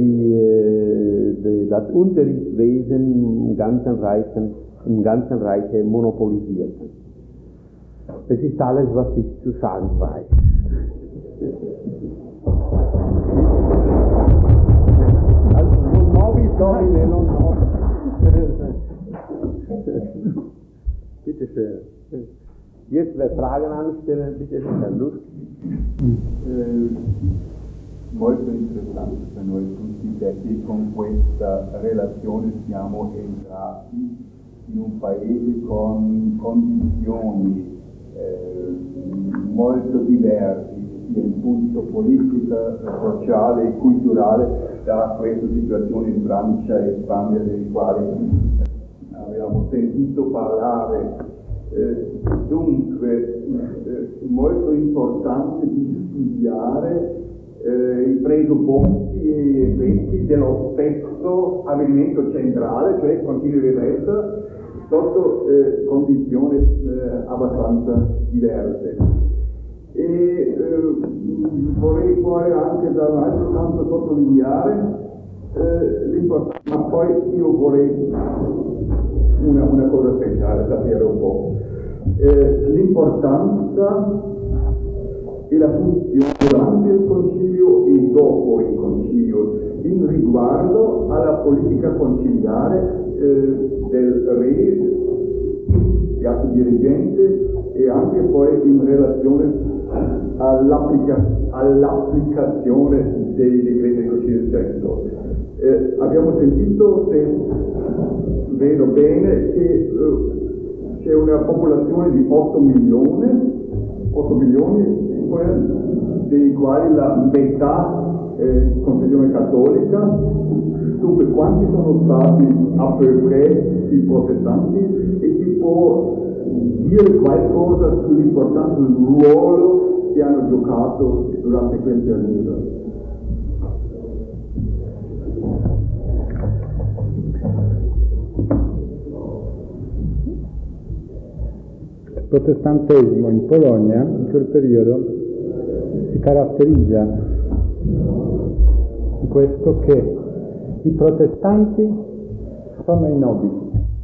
das Unterrichtswesen im ganzen Reiche monopolisierten. Das ist alles, was ich zu sagen weiß. Bitte schön. Jetzt wer Fragen anstellen, bitte schön, Herr Lust. Molto interessante per noi tutti, perché con questa relazione siamo entrati in un paese con condizioni molto diversi, sia in punto politica, sociale e culturale, da questa situazione in Francia e Spagna, dei quali avevamo sentito parlare. Dunque, molto importante di studiare i presupposti e gli effetti dello stesso avvenimento centrale, cioè il Concilio di Trento, sotto condizioni abbastanza diverse. E vorrei poi anche da un altro canto sottolineare l'importanza, ma poi io vorrei una cosa speciale, sapere un po', l'importanza e la funzione durante il concilio e dopo il concilio. in riguardo alla politica conciliare del re, piazza dirigente, e anche poi in relazione all'applicazione dei decreti del Consiglio del Territorio. Abbiamo sentito, se vedo bene, che c'è una popolazione di 8 milioni, dei quali la metà è confessione cattolica. Dunque, quanti sono stati a peu près i protestanti, e si può dire qualcosa sull'importanza del ruolo che hanno giocato durante quel periodo? Il protestantesimo in Polonia in quel periodo si caratterizza in questo che i protestanti sono i nobili.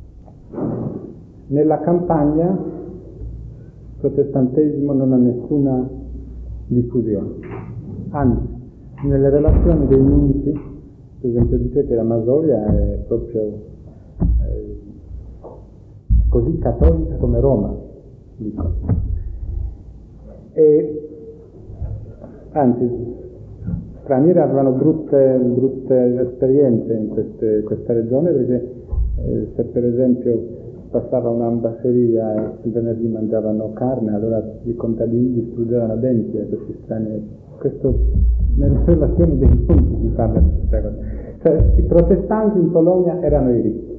Nella campagna il protestantesimo non ha nessuna diffusione, anzi nelle relazioni dei nunzi, per esempio, dice che la Masovia è proprio così cattolica come Roma, dico. E anzi, stranieri avevano brutte esperienze in questa regione, perché se per esempio passava un'ambasceria e il venerdì mangiavano carne, allora i contadini distruggevano denti a questi stranieri. Questo nelle relazioni dei punti si parla di questa cosa. Cioè, i protestanti in Polonia erano i ricchi.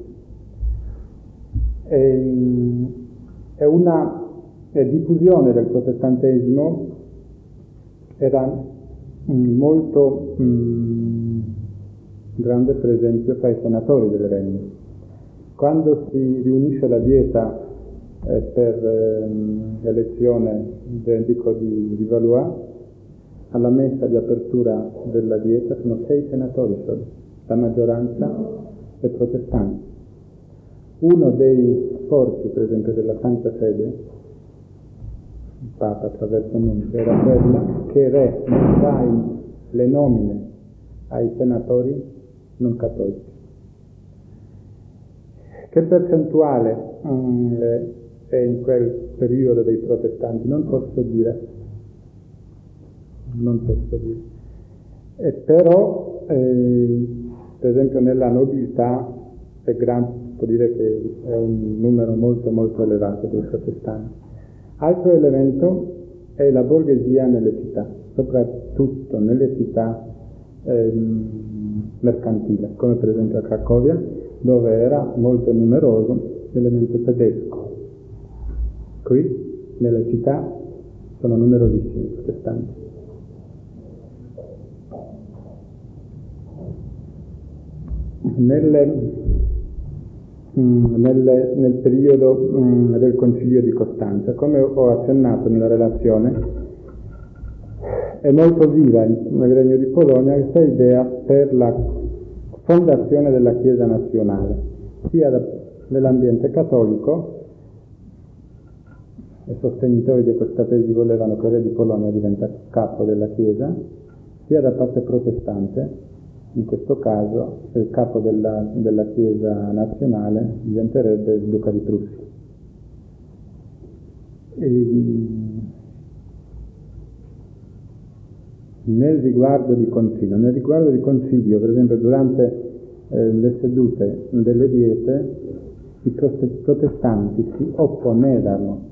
E una diffusione del protestantesimo era molto grande, per esempio, tra i senatori del regno. Quando si riunisce la dieta per l'elezione del duca di Valois, alla messa di apertura della dieta sono 6 senatori solo, la maggioranza è protestante. Uno dei sforzi, per esempio, della Santa Sede, il Papa attraverso Nunzio, era quella che il re non dà le nomine ai senatori non cattolici. Che percentuale è in quel periodo dei protestanti? Non posso dire. Però, per esempio, nella nobiltà è grande, si può dire che è un numero molto molto elevato dei protestanti. Altro elemento è la borghesia nelle città, soprattutto nelle città mercantili, come per esempio a Cracovia, dove era molto numeroso l'elemento tedesco. Qui, nelle città, sono numerosissimi i protestanti. Nel periodo del Concilio di Costanza, come ho accennato nella relazione, è molto viva nel Regno di Polonia questa idea per la fondazione della Chiesa nazionale, sia nell'ambiente cattolico, i sostenitori di questa tesi volevano che il re di Polonia diventasse capo della Chiesa, sia da parte protestante. In questo caso il capo della Chiesa nazionale diventerebbe il Duca di Prussia. Nel riguardo di concilio, per esempio durante le sedute delle diete, i protestanti si opponevano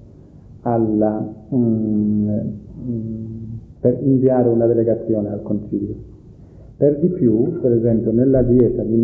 per inviare una delegazione al concilio. Per di più, per esempio, nella dieta di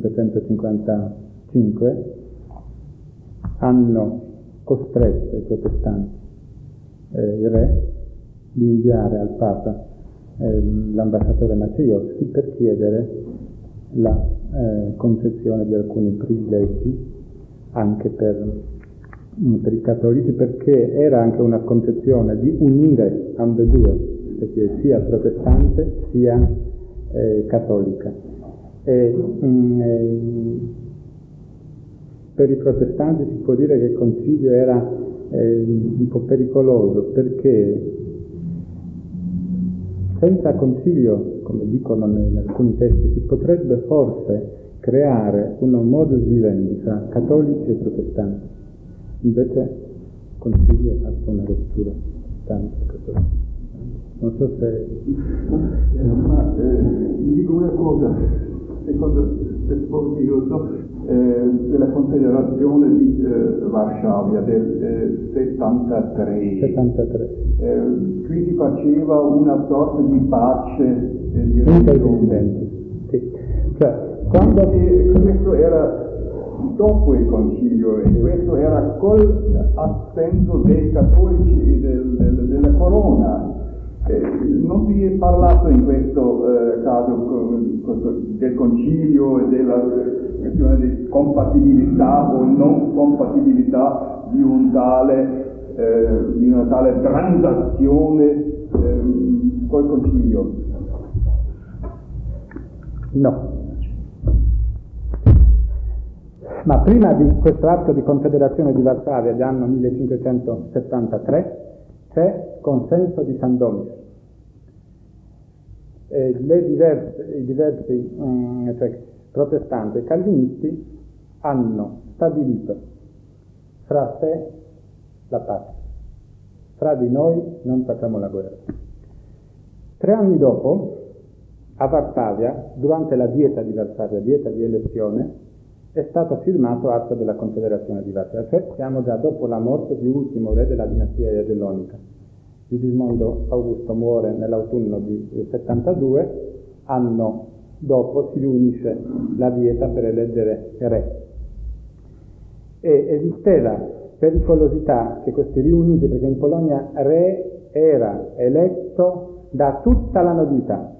1555 hanno costretto i protestanti, il re, di inviare al Papa l'ambasciatore Maciejowski per chiedere la concessione di alcuni privilegi anche per i cattolici, perché era anche una concezione di unire ambedue, perché sia protestante sia cattolica. Per i protestanti si può dire che il concilio era un po' pericoloso, perché senza concilio, come dicono in alcuni testi, si potrebbe forse creare un modus vivendi fra cattolici e protestanti. Invece il concilio ha fatto una rottura tanto cattolica. Non so se... Ma vi dico una cosa, secondo che io so, della Confederazione di Varsavia del 73. Qui si faceva una sorta di pace di religione. Sì. Cioè, quando... questo era dopo il concilio e questo era col assenso dei cattolici della corona. Non si è parlato in questo caso del concilio e della questione di compatibilità o non compatibilità di una tale transazione col concilio. No. Ma prima di questo atto di confederazione di Varsavia dell'anno 1573 c'è consenso di San Domir. I diversi protestanti e calvinisti hanno stabilito fra sé la pace. Fra di noi non facciamo la guerra. 3 anni dopo, a Varsavia, durante la dieta di Varsavia, dieta di elezione, è stato firmato atto della Confederazione di Varsavia, cioè siamo già dopo la morte di ultimo re della dinastia jagellonica. Sigismondo Augusto muore nell'autunno di 72, anno dopo si riunisce la dieta per eleggere re. E esisteva pericolosità che questi riuniti, perché in Polonia re era eletto da tutta la nobiltà,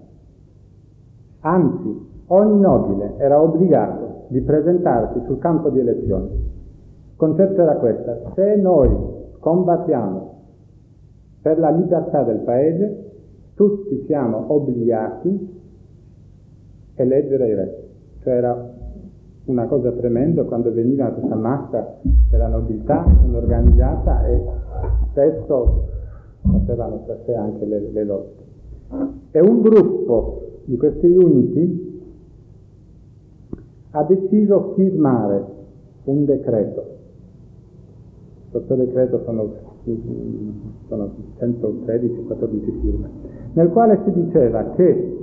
anzi ogni nobile era obbligato di presentarsi sul campo di elezione. Il concetto era questo: se noi combattiamo per la libertà del paese, tutti siamo obbligati a eleggere il re. Cioè era una cosa tremenda quando veniva questa massa della nobiltà organizzata e spesso facevano tra sé anche le lotte. E un gruppo di questi riuniti ha deciso firmare un decreto. Questo decreto sono 113-14 firme, nel quale si diceva che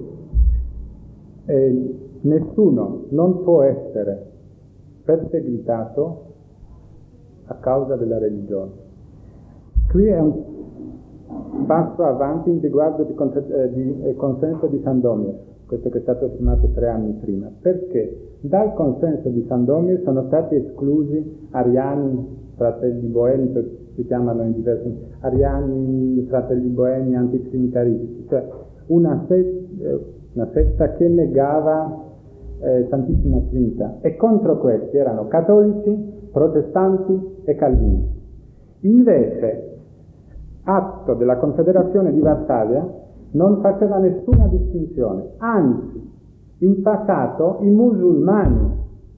nessuno non può essere perseguitato a causa della religione. Qui è un passo avanti in riguardo di consenso di San Domir, questo che è stato firmato 3 anni prima, perché dal consenso di San Domir sono stati esclusi ariani, fratelli boemi, si chiamano in diversi ariani, fratelli boemi, antitrinitaristi, cioè una setta che negava Santissima Trinità, e contro questi erano cattolici, protestanti e calvinisti. Invece atto della Confederazione di Varsavia non faceva nessuna distinzione, anzi in passato i musulmani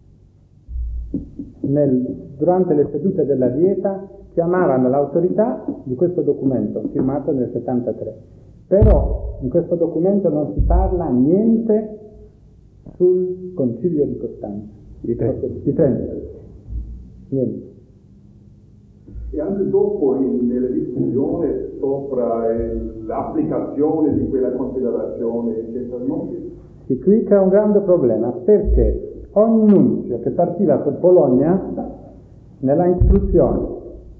durante le sedute della dieta chiamavano l'autorità di questo documento firmato nel 73, però in questo documento non si parla niente sul concilio di Costanza, di Trento, niente. E anche dopo nella discussione sopra l'applicazione di quella considerazione, eccetera, Sì, qui c'è un grande problema, perché ogni nunzio che partiva per Bologna, nella istruzione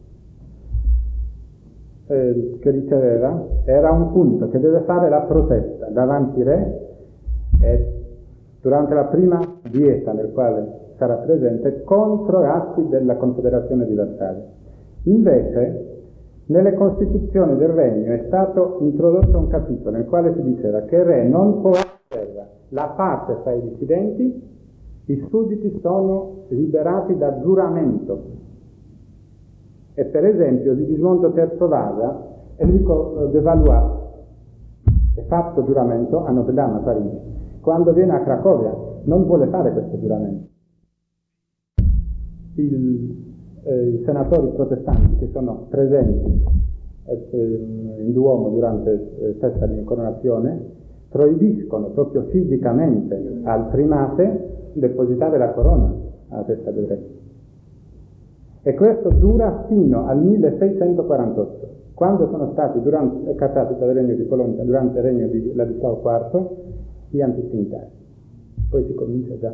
che riceveva, era un punto che deve fare la protesta davanti re, e durante la prima dieta nel quale sarà presente, contro atti della Confederazione di Varsavia. Invece nelle Costituzioni del Regno è stato introdotto un capitolo nel quale si diceva che il re non può avere la pace fra i dissidenti, i sudditi sono liberati da giuramento. E per esempio Sigismondo III Vasa, Enrico de Valois, è fatto giuramento a Notre Dame a Parigi. Quando viene a Cracovia non vuole fare questo giuramento. I senatori protestanti che sono presenti in Duomo durante festa di incoronazione, proibiscono proprio fisicamente al primate depositare la corona alla testa del re. E questo dura fino al 1648, quando sono stati cacciati dal regno di Polonia durante il regno di Ladislao IV gli antitrinitari. Poi si comincia già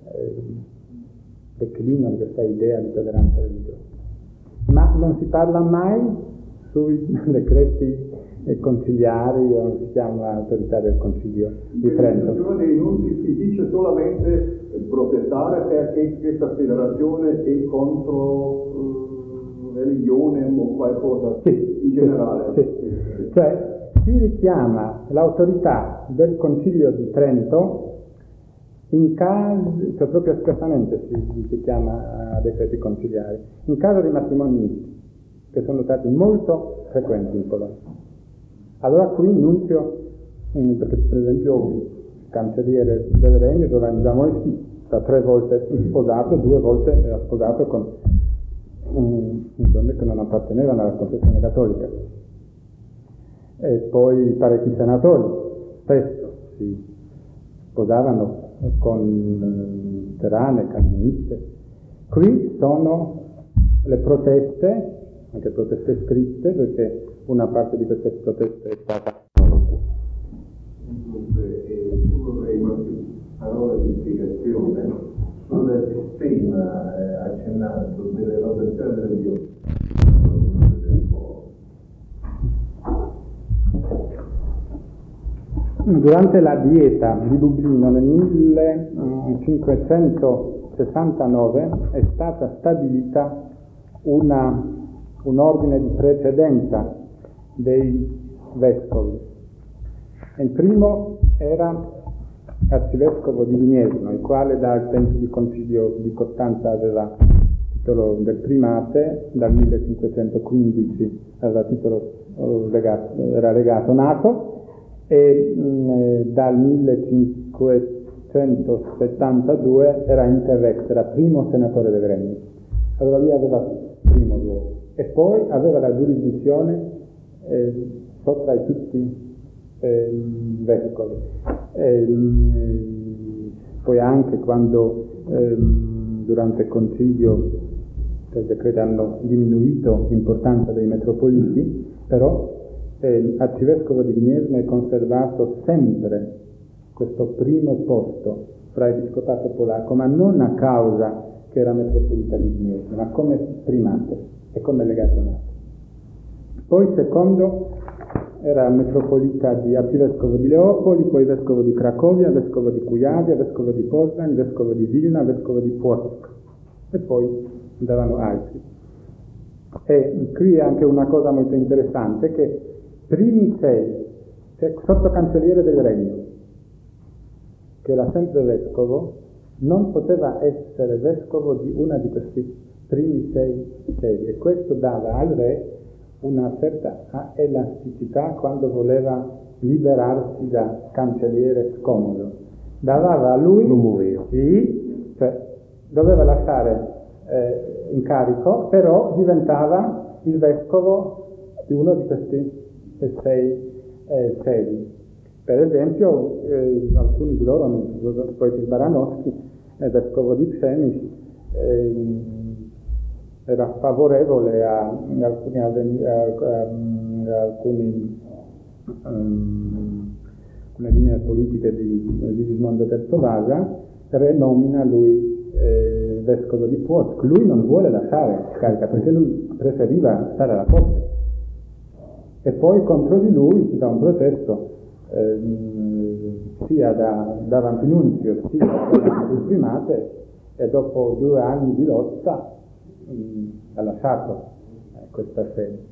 declino di questa idea di tolleranza religiosa. Ma non si parla mai sui decreti conciliari, o non si chiama autorità del Concilio di Trento. Non si dice solamente protestare perché questa federazione è contro religione o qualcosa in generale. Sì. Cioè si richiama l'autorità del Concilio di Trento in caso, cioè proprio espressamente si chiama decreti conciliari, in caso di matrimoni misti, che sono stati molto frequenti in Polonia. Allora qui Nunzio, perché per esempio il cancelliere del regno, Giovanni Zamoyski, da 3 volte sposato, 2 volte era sposato con donne che non appartenevano alla confessione cattolica. E poi parecchi senatori spesso si sposavano con terane, calviniste. Qui sono le proteste, anche proteste scritte, perché una parte di queste proteste è stata Dunque, io vorrei qualche parola di spiegazione sul tema accennato delle rotazioni religiose. Durante la dieta di Dublino nel 1569 è stata stabilita un ordine di precedenza dei vescovi. Il primo era arcivescovo di Gniezno, il quale dal tempo di concilio di Costanza aveva titolo del primate, dal 1515 aveva titolo era legato nato, e dal 1572 era interrex, era primo senatore del regno. Allora lui aveva primo luogo e poi aveva la giurisdizione sopra tutti i vescovi. Poi anche quando durante il concilio i decreti hanno diminuito l'importanza dei metropoliti, però l'arcivescovo di Gniezno è conservato sempre questo primo posto fra episcopato polacco, ma non a causa che era metropolita di Gniezno, ma come primate e come legato nato. Poi secondo era metropolita di arcivescovo di Leopoli, poi vescovo di Cracovia, vescovo di Kujawia, vescovo di Poznań, vescovo di Vilna, vescovo di Płock, e poi andavano altri. E qui è anche una cosa molto interessante, che primi 6, cioè sottocancelliere del regno, che era sempre vescovo, non poteva essere vescovo di una di questi primi 6 sedi, e questo dava al re una certa elasticità quando voleva liberarsi da cancelliere scomodo. Dava a lui, cioè doveva lasciare incarico, però diventava il vescovo di uno di questi 6 sedi. Per esempio alcuni di loro, poi il Baranowski, vescovo di Przemyśl, era favorevole a alcune linee politiche di Sigismondo III Vasa, renomina lui vescovo di Płock. Lui non vuole lasciare carica perché lui preferiva stare alla corte, e poi contro di lui si fa un processo sia davanti Nunzio sia davanti il primate, e dopo 2 anni di lotta ha lasciato questa sede.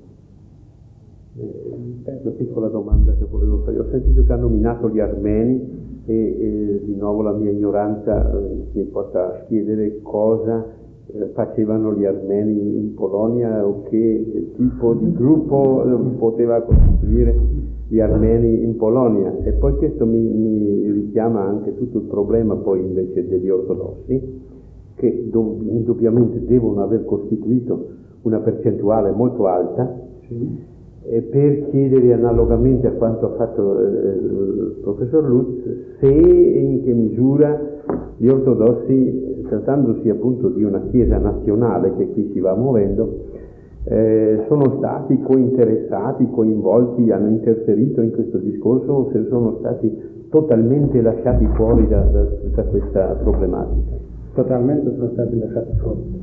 Una piccola domanda che volevo fare. Ho sentito che ha nominato gli armeni e di nuovo la mia ignoranza mi porta a chiedere cosa facevano gli armeni in Polonia o che tipo di gruppo poteva costituire gli armeni in Polonia. E poi questo mi richiama anche tutto il problema poi invece degli ortodossi, che indubbiamente devono aver costituito una percentuale molto alta, per chiedere, analogamente a quanto ha fatto il professor Lutz, se e in che misura gli ortodossi, trattandosi appunto di una chiesa nazionale che qui si va muovendo, sono stati cointeressati, coinvolti, hanno interferito in questo discorso, o se sono stati totalmente lasciati fuori da tutta questa problematica. Totalmente sono stati lasciati fuori.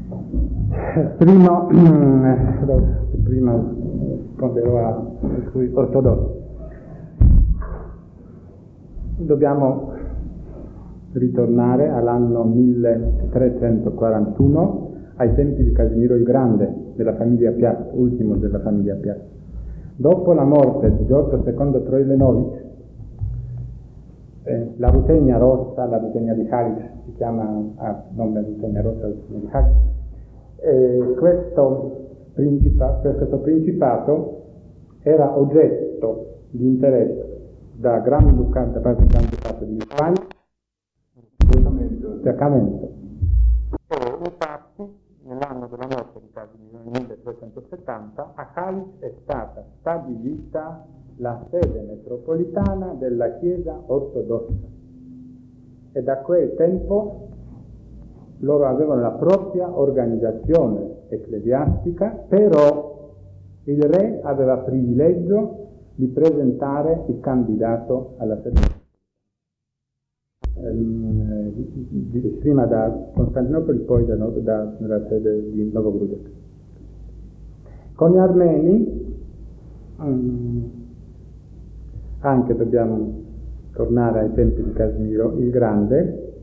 Prima risponderò sui ortodossi. Dobbiamo ritornare all'anno 1341, ai tempi di Casimiro il Grande, della famiglia Piast, ultimo della famiglia Piast. Dopo la morte di Giorgio II Troilenovic, la Rutegna Rossa, la Rutegna di Halič, si chiama nome Rutegna Rossa, la Rutegna di Halič, questo principato era oggetto di interesse da parte del Gran Ducato di Lituania, Sacramento. Infatti, nell'anno della morte di Casimiro, nel 1370, a Halič è stata stabilita la sede metropolitana della Chiesa ortodossa, e da quel tempo loro avevano la propria organizzazione ecclesiastica, però il re aveva privilegio di presentare il candidato alla sede, prima da Costantinopoli, poi dalla sede di Novogrudek. Con gli armeni anche dobbiamo tornare ai tempi di Casimiro il Grande.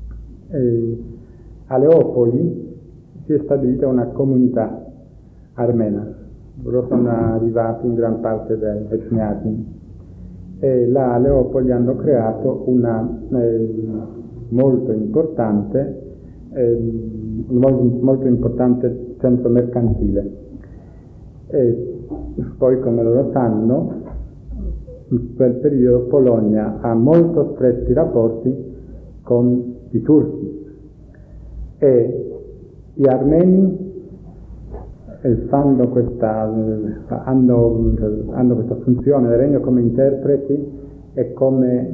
A Leopoli si è stabilita una comunità armena. Loro sono arrivati in gran parte dai Echmiadzin, e là a Leopoli hanno creato una molto importante centro mercantile. E poi, come loro sanno, in quel periodo Polonia ha molto stretti rapporti con i turchi, e gli armeni hanno questa funzione del regno come interpreti e come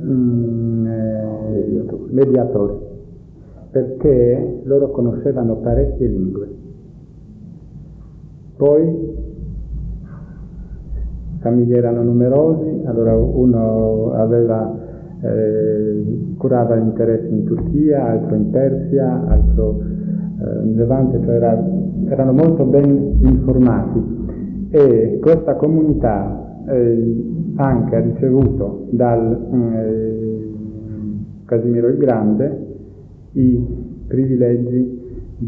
mediatori, perché loro conoscevano parecchie lingue. Poi famiglie erano numerosi, allora uno curava gli interessi in Turchia, altro in Persia, altro in Levante, cioè erano molto ben informati, e questa comunità anche ha ricevuto dal Casimiro il Grande i privilegi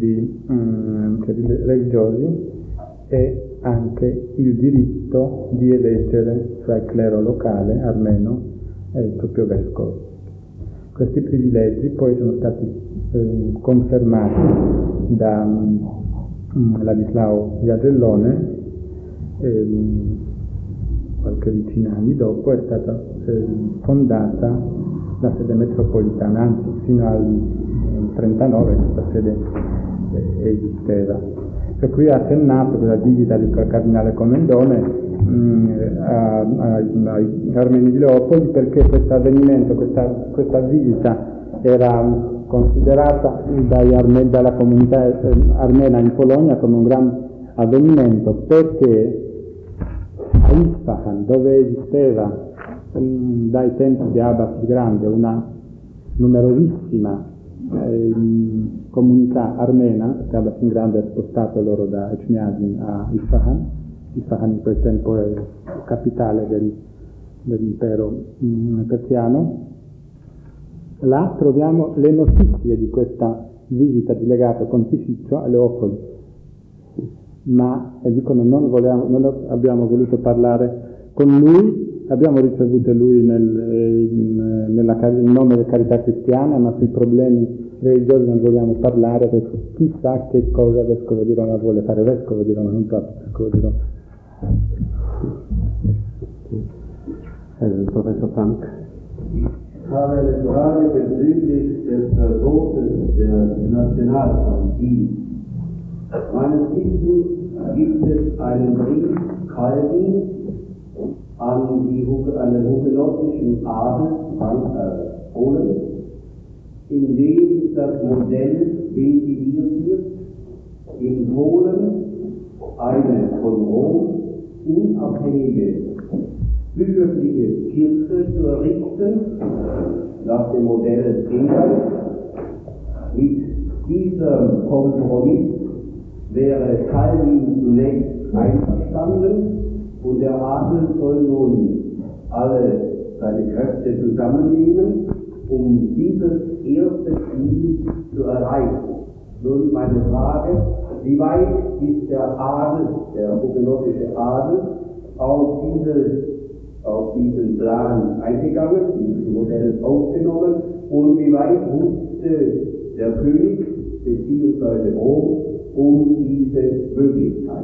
religiosi e anche il diritto di eleggere fra il clero locale armeno il proprio vescovo. Questi privilegi poi sono stati confermati da Ladislao Jagellone, qualche decina anni dopo è stata fondata la sede metropolitana, anzi fino al 1939 questa sede esisteva. Per cui ha accennato quella visita del cardinale Commendone ai armeni di Leopoli, perché questo avvenimento, questa visita era considerata dalla comunità armena in Polonia come un gran avvenimento, perché a Isfahan, dove esisteva dai tempi di Abbas il Grande una numerosissima comunità armena, perché Abbas il Grande ha spostato loro da Echmiadzin a Isfahan. Isfahan in quel tempo è capitale dell'impero persiano. Là troviamo le notizie di questa visita di legato pontificio a Leopoli, ma dicono non abbiamo voluto parlare con lui, abbiamo ricevuto lui in nome della carità cristiana, ma sui problemi religiosi non vogliamo parlare, perché chissà che cosa Vescovo di Roma vuole fare Vescovo di Roma, non proprio Vescovo di Roma. Professor Frank. Ich habe eine Frage bezüglich des Verbotes der Nationalpartie. Meines Wissens gibt es einen Brief Calvin an den hugenottischen Adel Polen, in dem das Modell ventiliert wird, in Polen eine von Rom unabhängige bischöfliche Kirche zu errichten, nach dem Modell England. Mit diesem Kompromiss wäre Calvin zunächst einverstanden und der Adel soll nun alle seine Kräfte zusammennehmen, um dieses erste Ziel zu erreichen. Nun meine Frage, wie weit ist der Adel, der hugenottische Adel, auf diesen Plan eingegangen, dieses Modell aufgenommen, und wie weit wusste der König bzw. Rom um diese Möglichkeit?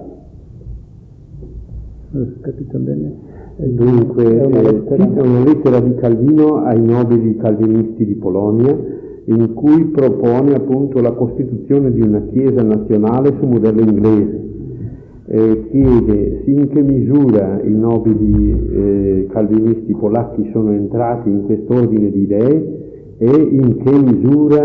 Capito bene? Dunque, cita una lettera di Calvino ai nobili calvinisti di Polonia, in cui propone appunto la costituzione di una chiesa nazionale su modello inglese. Chiede in che misura i nobili calvinisti polacchi sono entrati in quest'ordine di idee e in che misura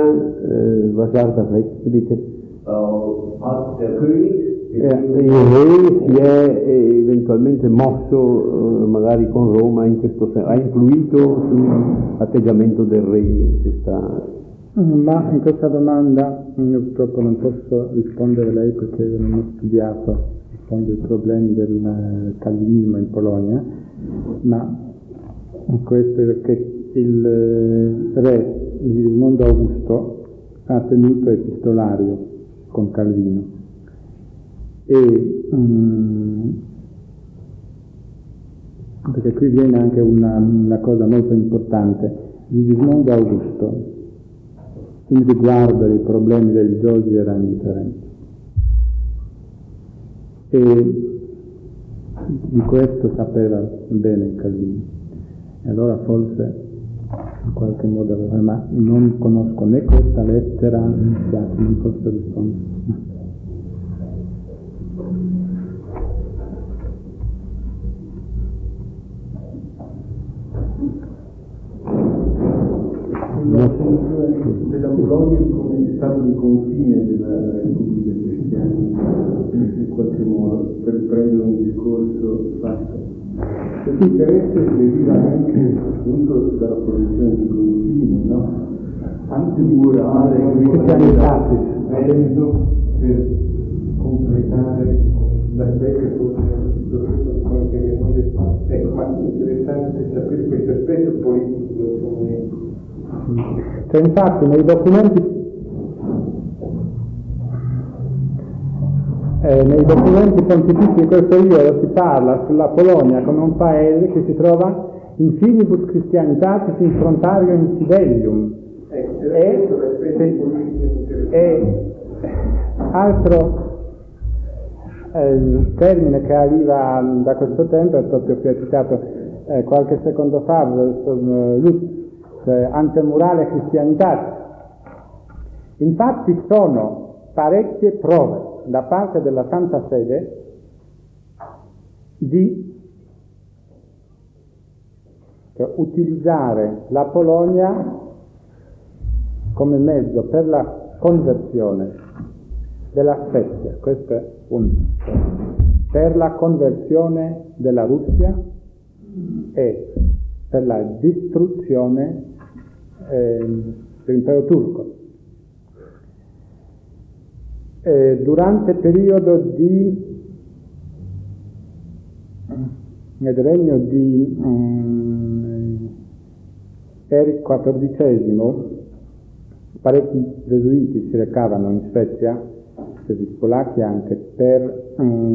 hat der König il re si è eventualmente mosso magari con Roma in questo senso, ha influito sull'atteggiamento del re questa... Ma in questa domanda io purtroppo non posso rispondere a lei perché non ho studiato il fondo dei problemi del calvinismo in Polonia, ma questo è perché il re Sigismondo Augusto ha tenuto epistolario con Calvino e perché qui viene anche una cosa molto importante. Sigismondo Augusto in riguardo ai problemi religiosi era indifferente e di questo sapeva bene Calvino, e allora forse in qualche modo aveva, ma non conosco né questa lettera, non posso rispondere. Della Polonia come stato di confine della Repubblica Cristiana, in qualche modo, per riprendere un discorso fatto. L'interesse deriva anche appunto dalla posizione di confine, no? Anche di morale, per completare l'aspetto che forse ecco, ma interessante sapere questo aspetto politico del momento. Cioè, infatti nei documenti pontifici di quel periodo si parla sulla Polonia come un paese che si trova in finibus Christianitatis in frontario incidelium e altro termine che arriva da questo tempo è proprio che ho citato qualche secondo fa Lutz, antemurale cristianità. Infatti sono parecchie prove da parte della Santa Sede di utilizzare la Polonia come mezzo per la conversione della Svezia, questo è un per la conversione della Russia e per la distruzione dell'impero turco. Durante il periodo nel regno di Eric XIV, parecchi gesuiti si recavano in Svezia, spesi polacchi anche, per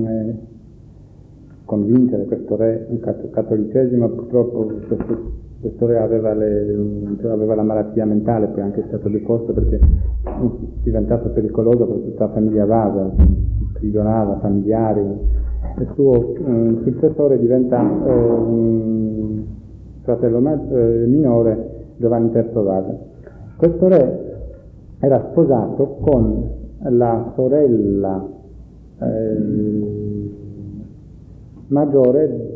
convincere questo re cattolicesimo. Purtroppo questo re aveva la malattia mentale, poi anche è stato deposto perché è diventato pericoloso per tutta la famiglia Vasa, prigionava familiari. Il suo successore diventa fratello minore Giovanni III Vasa. Questo re era sposato con la sorella maggiore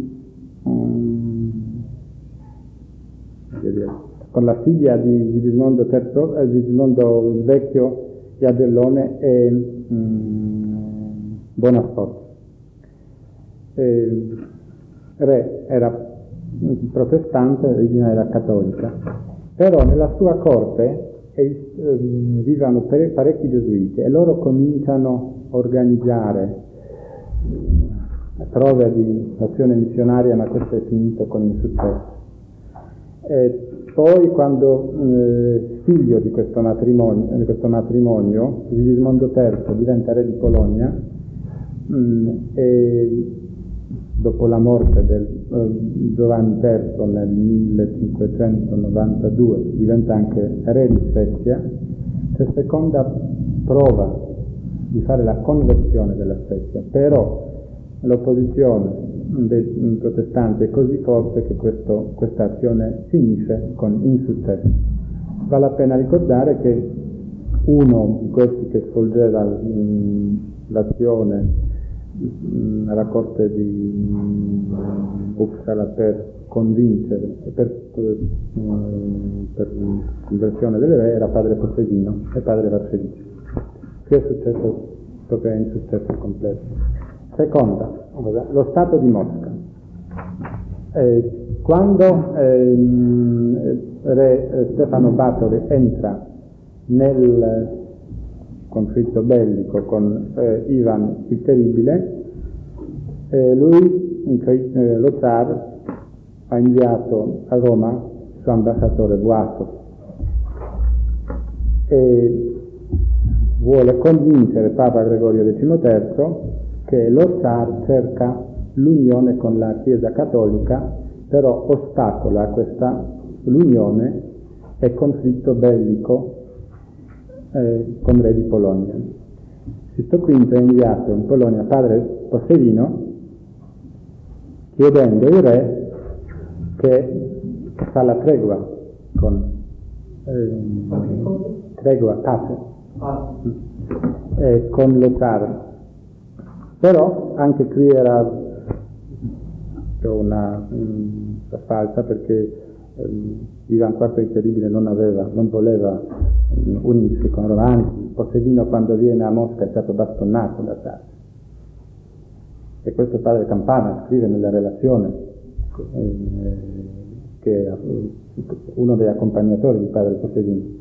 con la figlia di Sigismondo III, Sigismondo il Vecchio, Jagellone e Bonafforte. Re era protestante, origine era cattolica, però nella sua corte vivono parecchi gesuiti e loro cominciano a organizzare prove di azione missionaria, ma questo è finito con insuccesso. E poi quando figlio di questo matrimonio, Sigismondo III diventa re di Polonia, e dopo la morte di Giovanni III nel 1592 diventa anche re di Svezia, c'è seconda prova di fare la conversione della Svezia, però l'opposizione dei protestanti è così forte che questa azione finisce con insuccesso. Vale la pena ricordare che uno di questi che svolgeva l'azione alla corte di Uppsala per convincere, per conversione del re, era padre Possedino e padre Varsevich. Qui è successo proprio insuccesso completo. Seconda, lo Stato di Mosca. Quando re Stefano Batory entra nel conflitto bellico con Ivan il Terribile, lo zar ha inviato a Roma il suo ambasciatore Vuatov e vuole convincere Papa Gregorio XIII che lo zar cerca l'unione con la Chiesa Cattolica, però ostacola questa l'unione e conflitto bellico con re di Polonia. Sisto V ha inviato in Polonia padre Possedino chiedendo al re che fa la tregua con pace con lo zar. Però anche qui era una falsa, perché Ivan IV il Terribile non voleva unirsi con Roma, anzi Possedino quando viene a Mosca è stato bastonato da zar. E questo padre Campana scrive nella relazione che è uno degli accompagnatori di padre Possedino.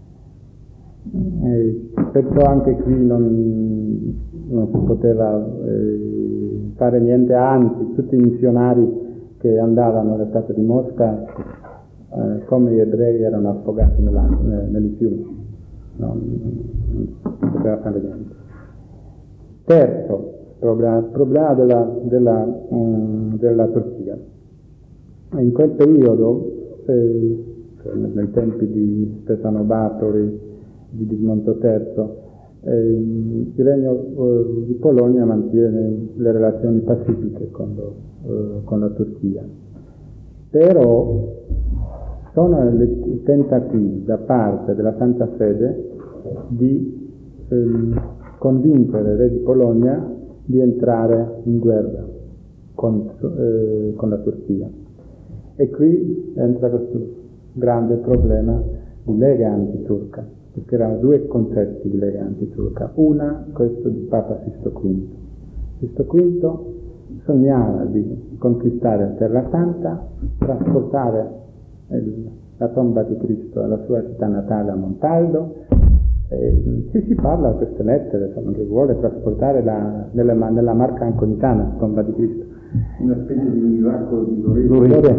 Perciò anche qui non si poteva fare niente, anzi tutti i missionari che andavano allo Stato di Mosca come gli ebrei erano affogati nei fiumi, non si poteva fare niente. Terzo problema della Turchia. In quel periodo, nei tempi di Stefano Batory, di Sigismondo III, il regno di Polonia mantiene le relazioni pacifiche con la Turchia, però sono i tentativi da parte della Santa Sede di convincere il re di Polonia di entrare in guerra con la Turchia, e qui entra questo grande problema di lega antiturca, perché erano due concetti di lega antiturca. Una, questo di Papa Sisto V. Sisto V sognava di conquistare la Terra Santa, trasportare la tomba di Cristo alla sua città natale a Montaldo. Si parla di queste lettere, insomma, che vuole trasportare nella Marca Anconitana la tomba di Cristo. Una specie di miracolo di Lorenzo.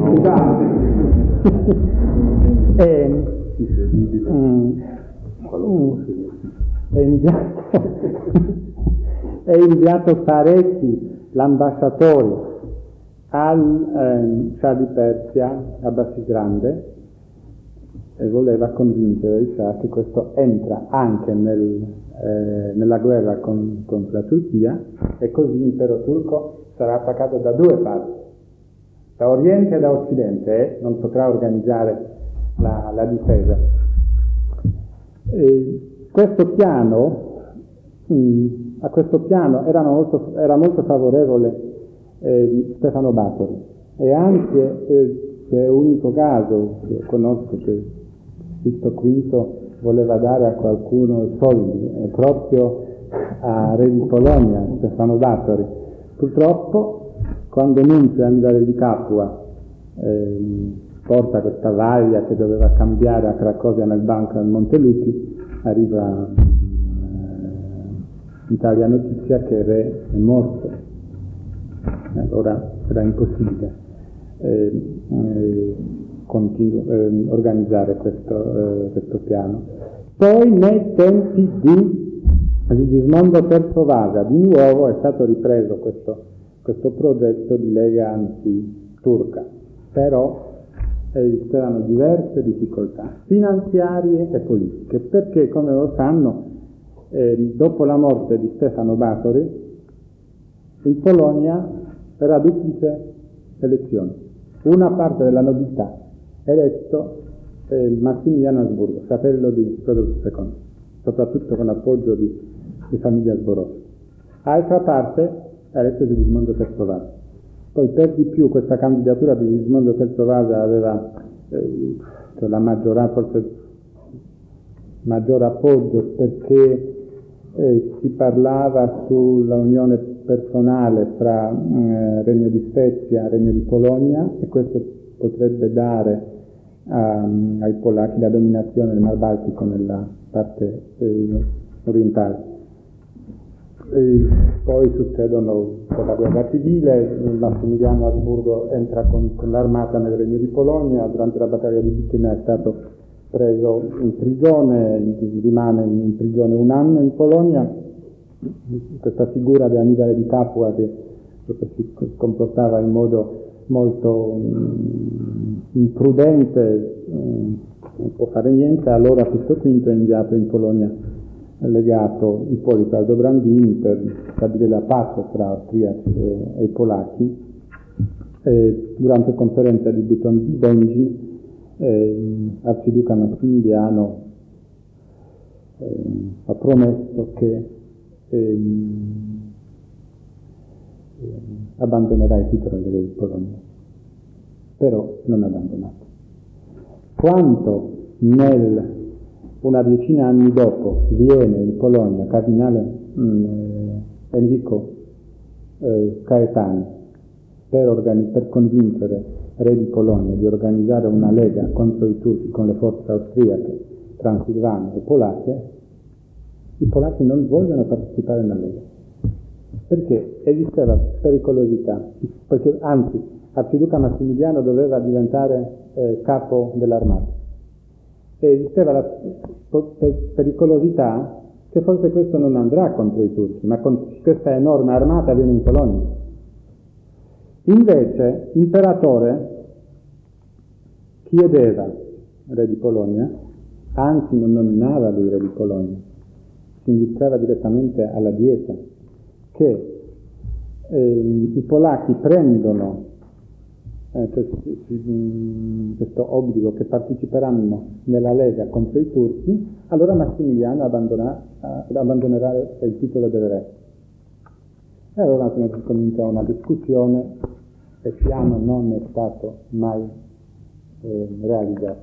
È inviato parecchi l'ambasciatore al Shah di Persia, Abbasi Grande, e voleva convincere il Shah che questo entra anche nella guerra contro la Turchia, e così l'impero turco sarà attaccato da due parti, da Oriente e da Occidente, e non potrà organizzare la difesa. A questo piano era molto favorevole Stefano Batori. E anche c'è un unico caso che conosco, che Sisto V voleva dare a qualcuno soldi, proprio a re di Polonia, Stefano Batori. Purtroppo, quando Nunzio Annibale di Capua porta questa vaglia che doveva cambiare a Cracovia nel banco del Montelupi, arriva in Italia notizia che il re è morto. Allora era impossibile organizzare questo piano. Poi nei tempi di Sigismondo III Vasa di nuovo è stato ripreso questo progetto di lega anti-turca, però esistevano diverse difficoltà finanziarie e politiche, perché come lo sanno dopo la morte di Stefano Batori in Polonia era duplice elezione. Una parte della nobiltà eletto Massimiliano Asburgo, fratello di Rodolfo II, soprattutto con l'appoggio di famiglia Zborowski. Altra parte eletto Sigismondo III Vasa. Poi per di più questa candidatura di Sigismondo III Vasa aveva la maggior appoggio, perché si parlava sulla unione personale fra Regno di Svezia e Regno di Polonia, e questo potrebbe dare ai polacchi la dominazione del Mar Baltico nella parte orientale. Poi succedono con la guerra civile, Massimiliano Asburgo entra con l'armata nel Regno di Polonia, durante la battaglia di Bithynia è stato preso in prigione, rimane in prigione un anno in Polonia. Questa figura di Annibale di Capua, che si comportava in modo molto imprudente, non può fare niente. Allora Sisto V è inviato in Polonia, legato Ippolito Aldobrandini, per stabilire la pace tra austriaci e polacchi. Durante la conferenza di Bengin, Arciduca Massimiliano ha promesso che abbandonerà il titolo di re di Polonia, però non ha abbandonato. Quanto una decina di anni dopo viene in Polonia cardinale Enrico Caetani per convincere re di Polonia di organizzare una lega contro i turchi con le forze austriache, transilvane e polacche, i polacchi non vogliono partecipare alla lega, perché esisteva pericolosità, perché anzi Arciduca Massimiliano doveva diventare capo dell'armata, e esisteva la pericolosità che forse questo non andrà contro i turchi, ma con questa enorme armata viene in Polonia. Invece l'imperatore chiedeva re di Polonia, anzi non nominava lui re di Polonia, si indicava direttamente alla Dieta, che i polacchi prendono questo obbligo che parteciperanno nella lega contro i turchi, allora Massimiliano abbandonerà il titolo del re. E allora comincia una discussione e il piano non è stato mai realizzato.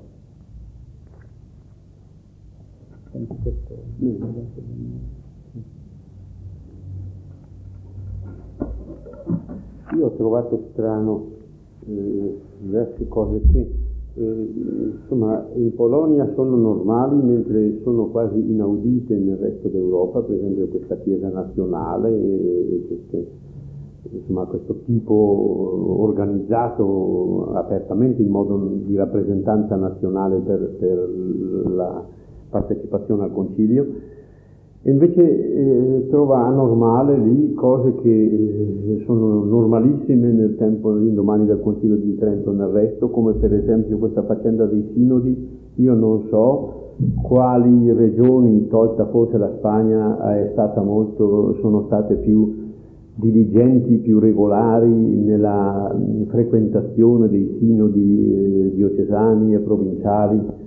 Io ho trovato strano diverse cose che insomma in Polonia sono normali, mentre sono quasi inaudite nel resto d'Europa, per esempio questa chiesa nazionale insomma questo tipo organizzato apertamente in modo di rappresentanza nazionale per la partecipazione al concilio. E invece trova anormale lì cose che sono normalissime nel tempo l'indomani del Concilio di Trento nel resto, come per esempio questa faccenda dei sinodi. Io non so quali regioni, tolta forse la Spagna, sono state più diligenti, più regolari nella frequentazione dei sinodi diocesani e provinciali.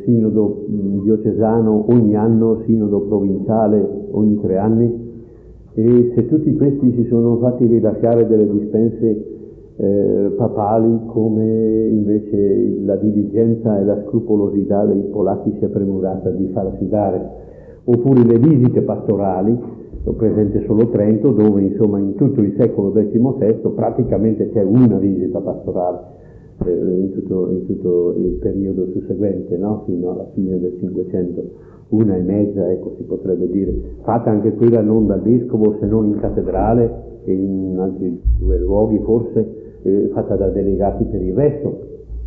Sinodo diocesano ogni anno, sinodo provinciale ogni 3 anni, E se tutti questi si sono fatti rilasciare delle dispense papali, come invece la diligenza e la scrupolosità dei polacchi si è premurata di farsi dare, oppure le visite pastorali, ho presente solo Trento, dove insomma in tutto il secolo XVI praticamente c'è una visita pastorale in tutto il periodo susseguente, no? Fino alla fine del Cinquecento, una e mezza, ecco, si potrebbe dire, fatta anche quella non dal vescovo se non in cattedrale e in altri 2 luoghi forse, fatta da delegati per il resto.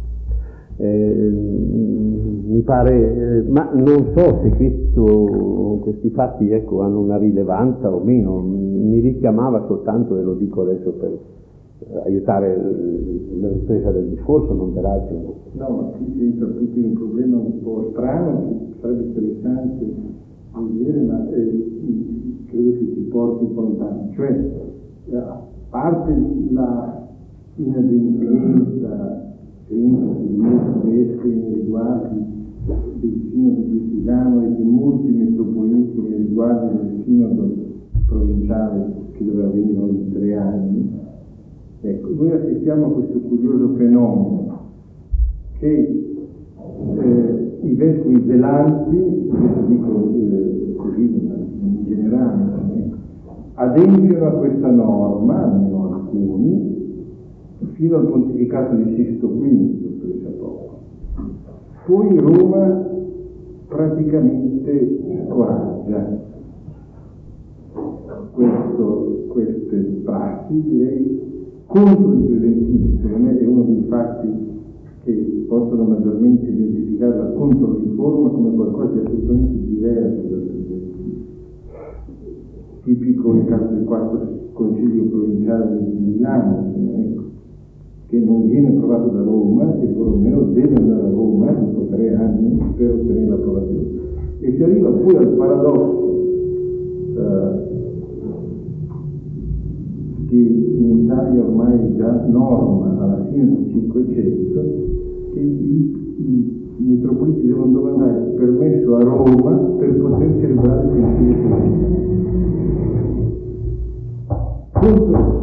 Mi pare, ma non so se questi fatti, ecco, hanno una rilevanza o meno. Mi richiamava soltanto, e lo dico adesso per aiutare la ripresa del discorso, non per altro. No, ma qui si entra tutto in un problema un po' strano, che sarebbe interessante vedere, ma credo che ci porti un po' lontano. Cioè, a parte la inadempienza semplice di molti vescovi nei riguardi del sinodo diocesano e di molti metropoliti nei riguardi del sinodo provinciale che doveva avvenire ogni 3 anni, ecco, noi assistiamo a questo curioso fenomeno che i vescovi zelanti, adesso dico così in generale, ecco, adempiono a questa norma, almeno alcuni, fino al pontificato di Sisto V, pensa poco. Poi Roma praticamente scoraggia queste prassi, direi, contro il presentismo. Secondo me è uno dei fatti che possono maggiormente identificare la controriforma come qualcosa di assolutamente diverso dal presentismo. Tipico il caso del 4 Concilio Provinciale di Milano, ecco, che non viene approvato da Roma e Borromeo deve andare a Roma dopo 3 anni per ottenere l'approvazione. E si arriva poi al paradosso che in Italia ormai è già norma alla fine del Cinquecento, che i metropoliti devono domandare permesso a Roma per poter celebrare il Concilio contro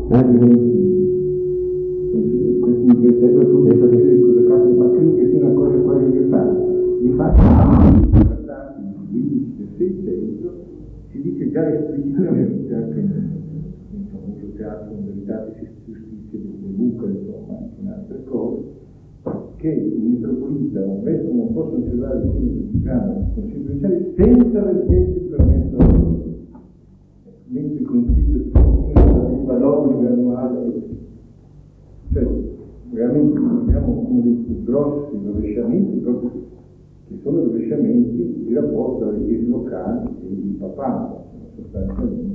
questo mi piacerebbe tutto sapere cosa cazzo, ma credo che sia una cosa quasi universale. Infatti nei trattati del 1500 si dice già esplicitamente, anche nel famoso teatro Veritatis Justitia di Luca, insomma, anche in altre cose, che il metropolita o un vescovo non possono celebrare il sinodo diocesano e il Concilio provinciale senza aver chiesto il permesso a loro. Mentre il Consiglio aveva l'obbligo annuale, cioè veramente abbiamo uno dei più grossi rovesciamenti, proprio che sono rovesciamenti di rapporto alle chiese locali e il papato, sostanzialmente.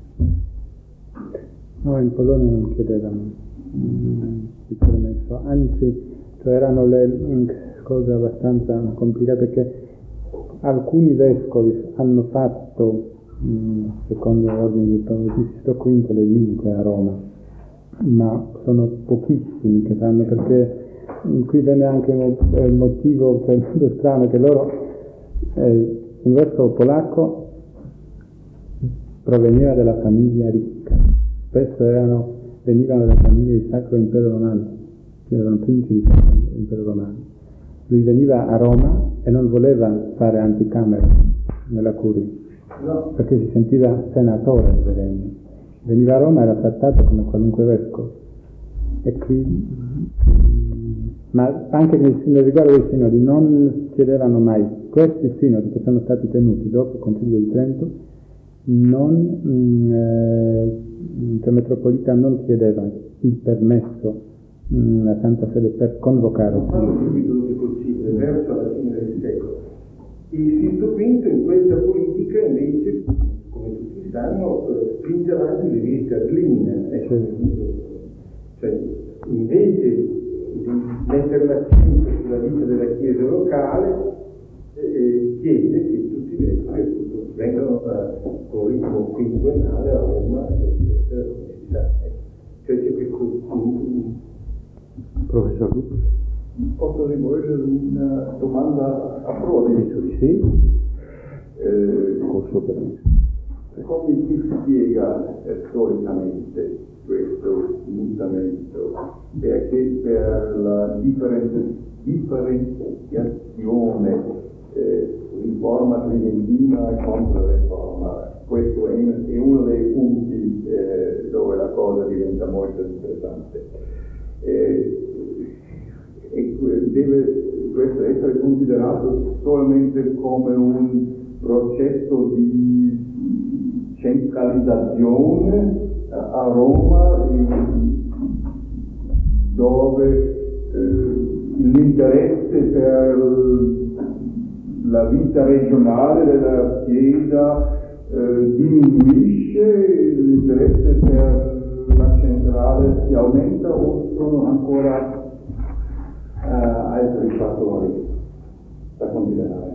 No, in Polonia non chiedevano il permesso, anzi, cioè erano le cose abbastanza complicate, perché alcuni vescovi hanno fatto, secondo l'ordine di Sisto V, le visite a Roma, ma sono pochissimi che fanno, perché qui venne anche il motivo per strano che loro, un vescovo polacco proveniva dalla famiglia ricca, spesso venivano dalla famiglia del Sacro Impero Romano, erano principi del Sacro Impero Romano. Lui veniva a Roma e non voleva fare anticamera nella curia, perché si sentiva senatore del regno. Veniva a Roma e era trattato come qualunque vescovo. E qui, ma anche nel riguardo dei sinodi non chiedevano mai, questi sinodi che sono stati tenuti dopo il Concilio di Trento, il metropolita non chiedeva il permesso alla Santa Sede per convocare. Parlo subito dopo il Concilio, verso la fine del secolo. Il Sisto V in questa politica invece, come tutti sanno, spinge avanti le vie carline, cioè invece di mettere l'accento sulla vita della Chiesa locale, chiede che tutti i vescovi vengano con ritmo quinquennale a Roma, eccetera, come si sa. Cioè c'è questo. Professor Lucas. Posso rivolgere una domanda a Prodi? Sì. Con suo permesso. Come si spiega storicamente questo mutamento? Perché per la differenziazione riforma tridentina e controriforma, questo è uno dei punti dove la cosa diventa molto interessante. Deve questo essere considerato solamente come un processo di centralizzazione a Roma, dove l'interesse per la vita regionale della Chiesa diminuisce, l'interesse per la centrale si aumenta, o sono ancora altri fattori da considerare?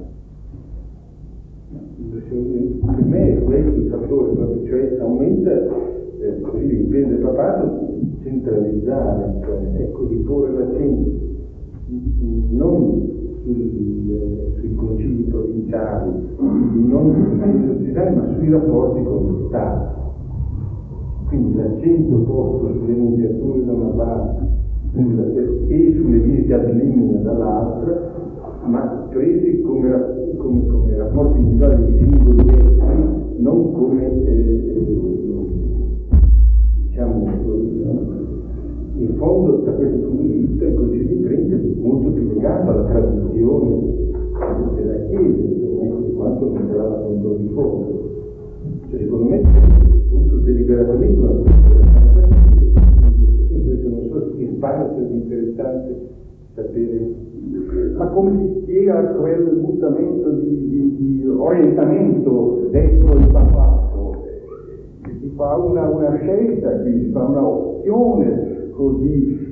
Per me è questo il fattore, proprio, cioè aumenta così l'impegno del papato, centralizzare, cioè ecco, di porre l'accento non sui concili provinciali, non sui concili sociali, ma sui rapporti con lo Stato. Quindi l'accento posto sulle nunciature da una parte e sulle visite ad limina dall'altra, ma presi come rapporti individuali di singoli vescovi, non come diciamo, in fondo da questo punto di vista il Concilio di Trento è molto più legato alla tradizione della Chiesa, di quanto non sarà la controriforma. Cioè, secondo me è appunto deliberatamente una cosa della Santa Sede, in questo senso non so se in Spagna sarebbe interessante sapere. Ma come si spiega quel mutamento di orientamento dentro il papato? Si fa una scelta qui, si fa una opzione, così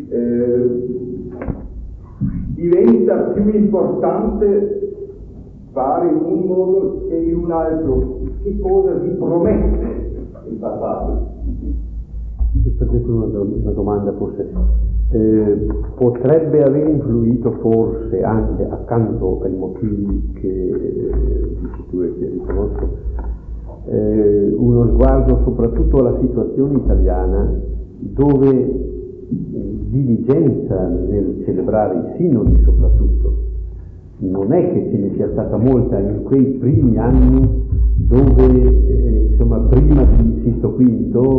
diventa più importante fare in un modo che in un altro. Che cosa si promette il papato? Per questo una domanda forse. Potrebbe aver influito forse anche, accanto ai motivi che dici tu e che riconosco, uno sguardo soprattutto alla situazione italiana, dove diligenza nel celebrare i sinodi soprattutto non è che ce ne sia stata molta in quei primi anni, dove insomma prima di Sisto V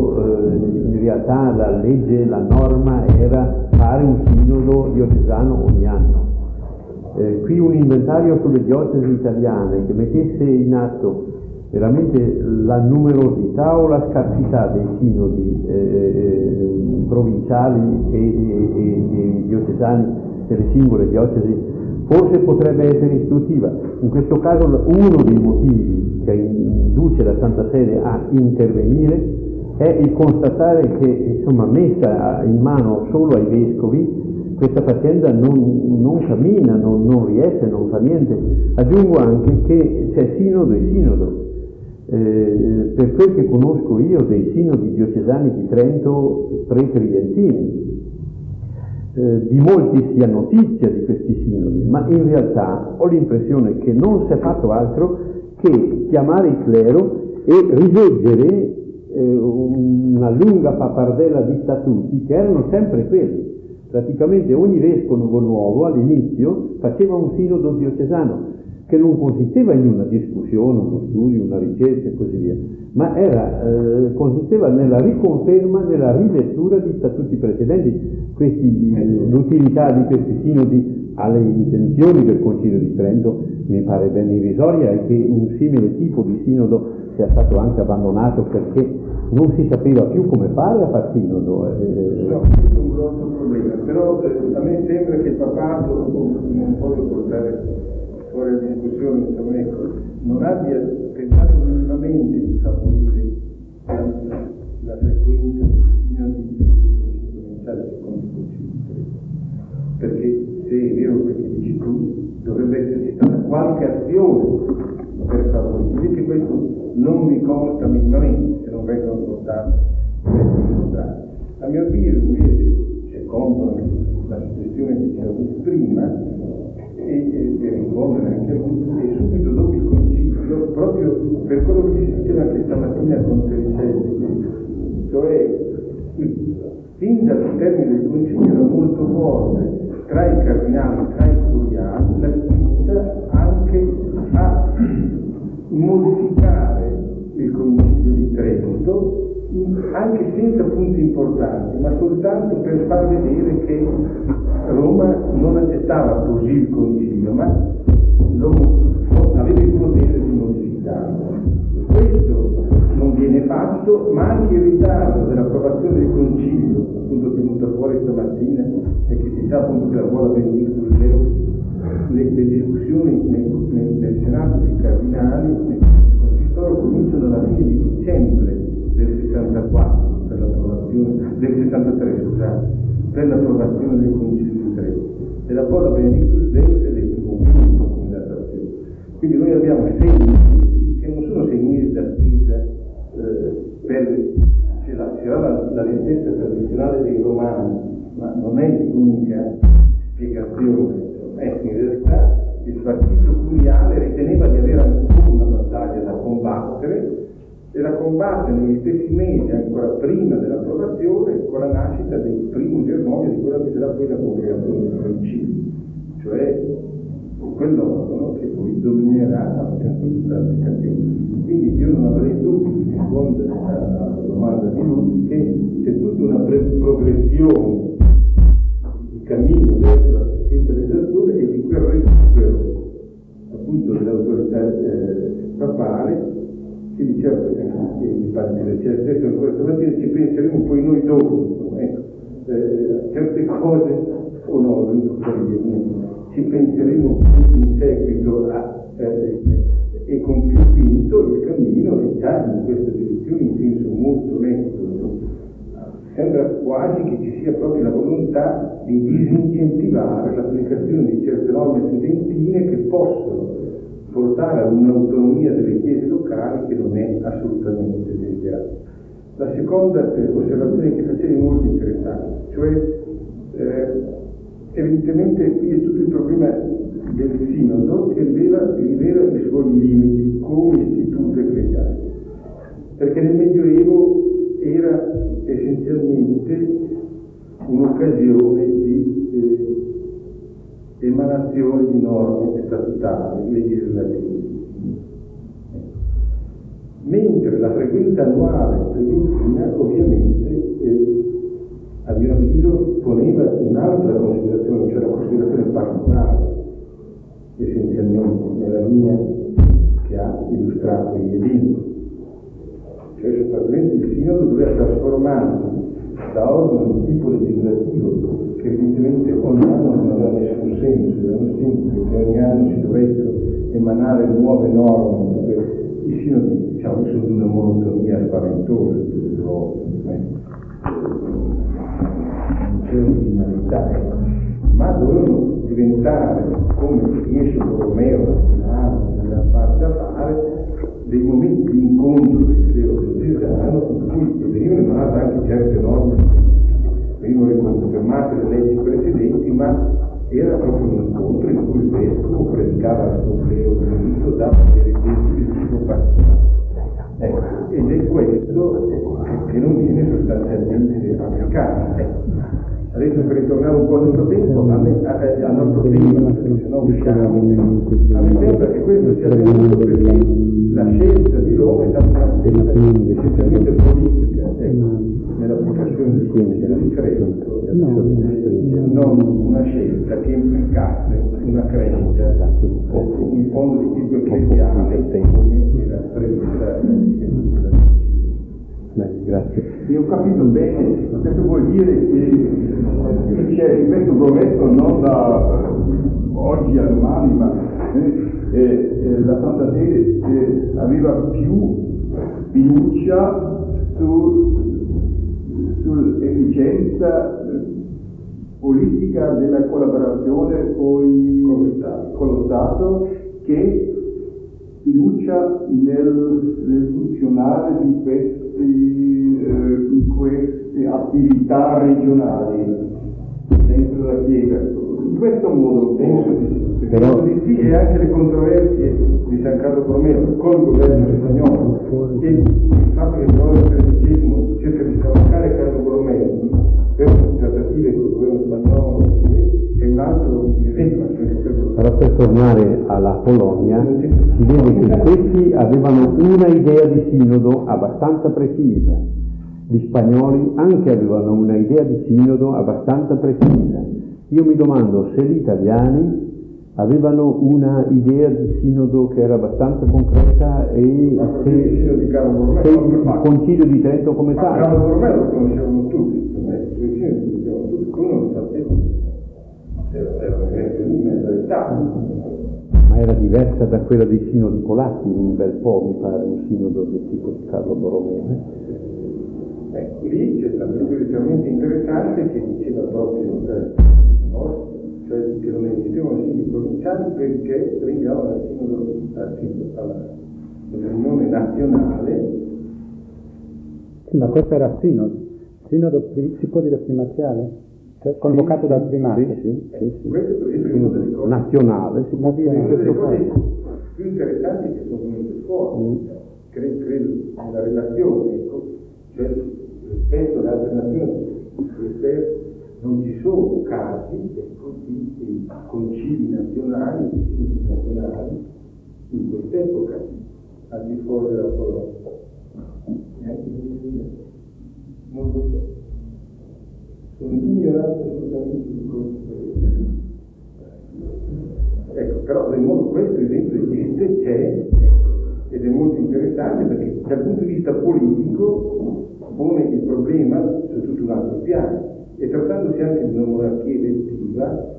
in realtà la legge, la norma era fare un sinodo diocesano ogni anno. Qui un inventario sulle diocesi italiane che mettesse in atto veramente la numerosità o la scarsità dei sinodi provinciali e diocesani delle singole diocesi forse potrebbe essere istruttiva. In questo caso uno dei motivi che induce la Santa Sede a intervenire è il constatare che, insomma, messa in mano solo ai vescovi, questa faccenda non cammina, non riesce, non fa niente. Aggiungo anche che c'è sinodo e sinodo. Per quel che conosco io dei sinodi diocesani di Trento pre-tridentini, di molti si ha notizia di questi sinodi, ma in realtà ho l'impressione che non si è fatto altro che chiamare il clero e rileggere una lunga pappardella di statuti che erano sempre quelli. Praticamente ogni vescovo nuovo all'inizio faceva un sinodo diocesano che non consisteva in una discussione, uno studio, una ricerca e così via, ma consisteva nella riconferma, nella rilettura di statuti precedenti. L'utilità di questi sinodi alle intenzioni del Concilio di Trento mi pare ben irrisoria, e che un simile tipo di sinodo sia stato anche abbandonato perché non si sapeva più come fare a far sinodo. No, questo è un grosso problema, però a me sembra che il papato, non voglio portare fuori la discussione, insomma, ecco, non abbia pensato minimamente di favorire la frequenza dei sinodi dei concili provinciali secondo il Concilio di Trento. Perché se è vero quel che dici tu, dovrebbe esserci stata qualche azione per favorire. Invece questo non mi consta minimamente, se non vengono portate queste dimostrate. A mio avviso invece, secondo la suggestione che ci ho avuto prima, e per rispondere anche a lui, e subito dopo il concilio, proprio per quello che si diceva anche stamattina con Felicelli, cioè fin dal termine del concilio era molto forte tra i cardinali, tra i curiali, la spinta anche a modificare il concilio di Trento, anche senza punti importanti, ma soltanto per far vedere che Roma non accettava così il concilio, ma aveva il potere di modificarlo. Questo non viene fatto, ma anche il ritardo dell'approvazione del concilio, appunto che è venuta fuori stamattina, e che si sa appunto che la buona Benedictus Deus, le discussioni nel Senato dei Cardinali, nel Consistorio, cominciano alla fine di dicembre del 64 per l'approvazione, del 63 scusate, per l'approvazione del concilio di Trento, e la buona Benedictus Deus è del primo giugno come datazione. Quindi noi abbiamo 6 mesi, che non sono 6 mesi d'attesa c'era la lentezza tradizionale dei Romani, ma non è l'unica spiegazione. In realtà il partito curiale riteneva di avere ancora una battaglia da combattere, e la combatte negli stessi mesi, ancora prima dell'approvazione, con la nascita del primo germoglio di quella che sarà poi la congregazione del concilio, cioè quell'organo che poi dominerà tutta l'applicazione. Quindi io non avrei dubbi di rispondere alla domanda di lui che c'è tutta una progressione di cammino verso la centralizzazione e di quel recupero appunto dell'autorità papale. Si diceva mi pare di leggere stesso ancora stamattina, ci penseremo poi noi dopo, certe cose o no, ci penseremo in seguito e con più spinto il cammino è già in questa direzione in senso molto netto. Sembra quasi che ci sia proprio la volontà di disincentivare l'applicazione di certe norme studentine che possono portare ad un'autonomia delle chiese locali che non è assolutamente desiderata. La seconda osservazione che facevi è molto interessante, cioè evidentemente qui è tutto il problema del sinodo che rivela i suoi limiti come istituto ecclesiastico, perché nel Medioevo era essenzialmente un'occasione di emanazione di norme statutarie, legislative, mentre la frequenza annuale tridentina ovviamente a mio avviso poneva un'altra considerazione, cioè la considerazione pastorale, essenzialmente nella linea che ha illustrato Iedino. Cioè sostanzialmente il sinodo doveva trasformarsi da organo di tipo legislativo che evidentemente ogni anno non aveva nessun senso, erano sempre che ogni anno si dovessero emanare nuove norme, i sinodi diciamo sono di una monotonia spaventosa tutte le volte, non c'è originalità, ma dovevano diventare, come riesce Borromeo nella parte a fare, dei momenti di incontro del clero diocesano in cui venivano emanate anche certe norme specifiche, venivano riconfermate le leggi precedenti, ma era proprio un incontro in cui il vescovo predicava al suo clero riunito, dava delle tesi del suo pastorale. Ed è questo che non viene sostanzialmente applicato. Adesso per ritornare un po' nel tempo, al nostro tema, se no usciamo, a me sembra che questo sia avvenuto perché la scelta di Roma è stata una scelta essenzialmente politica nell'applicazione del decreto, non una scelta che implicasse una crescita in fondo di tipo ecclesiale come era prevista. Grazie. Io ho capito bene, questo vuol dire che c'è questo progetto non da oggi a domani, ma la Santa Sede aveva più fiducia sull'efficienza politica della collaborazione con lo Stato che fiducia nel funzionare di queste attività regionali dentro la Chiesa. In questo modo penso di sì, e anche le controversie di San Carlo Borromeo col governo spagnolo perché il fatto che Giovanni XIII cerca di scavalcare Carlo Borromeo per trattative con il governo spagnolo è un altro esempio. Però per tornare alla Polonia si vede che questi avevano una idea di sinodo abbastanza precisa, gli spagnoli anche avevano una idea di sinodo abbastanza precisa. Io mi domando se gli italiani avevano una idea di sinodo che era abbastanza concreta e se il Concilio di Trento come tale. Carlo Borromeo lo conoscevano tutti, i suoi sinodi li conoscevano tutti, come non li sapevano. Era un esempio di mentalità. Ma era diversa da quella dei sinodi polacchi, un bel po' mi pare, un sinodo del tipo di Carlo Borromeo. Ecco, lì c'è stato un estremamente interessante che diceva proprio cioè che non esistevano sinodi provinciali perché ringavano alla riunione nazionale. Sì, ma questo era sinodo. Sinodo si può dire primaziale? Cioè, convocato dal primato? Sì. Questo per esempio è una delle cose Nazionale, si può dire. una delle cose più interessanti che sono venute fuori. Credo nella relazione, ecco, cioè rispetto alle altre nazioni non ci sono casi, ecco, di concili nazionali, di sinodi nazionali in quest'epoca, al di fuori della Polonia. Non lo so. Sono ignorante assolutamente di questo. Ecco, però in modo questo esempio esiste, c'è, ecco, ed è molto interessante perché dal punto di vista politico pone il problema su tutto un altro piano. E trattandosi anche di una monarchia elettiva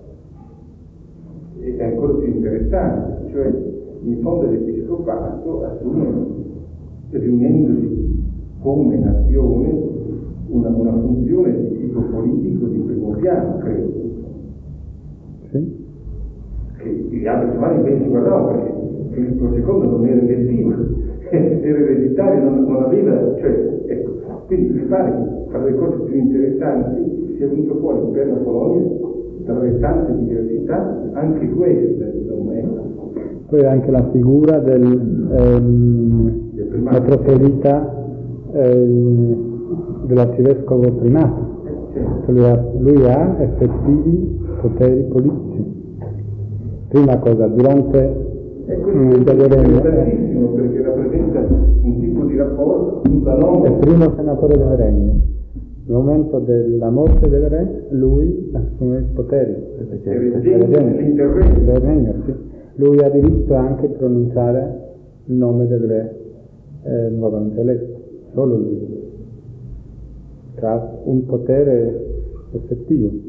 è ancora più interessante, cioè in fondo l'episcopato assume, riunendosi come nazione, una funzione di tipo politico di primo piano, credo. Sì. Che gli altri giovani invece si guardavano perché Filippo II non era elettivo, era ereditario, non aveva, cioè, ecco, quindi mi pare che tra le cose più interessanti sia venuto fuori per la Polonia, tra le tante diversità, anche questa, insomma, ecco. Poi anche la figura del metropolita dell'arcivescovo primato. Lui ha effettivi poteri politici. Prima cosa, durante il tantissimo perché rappresenta un tipo di rapporto appunto il primo senatore del regno. Nel momento della morte del re, lui assume i poteri del regno, sì. Lui ha diritto anche a pronunciare il nome del re nuovamente eletto, solo lui. Ha un potere effettivo.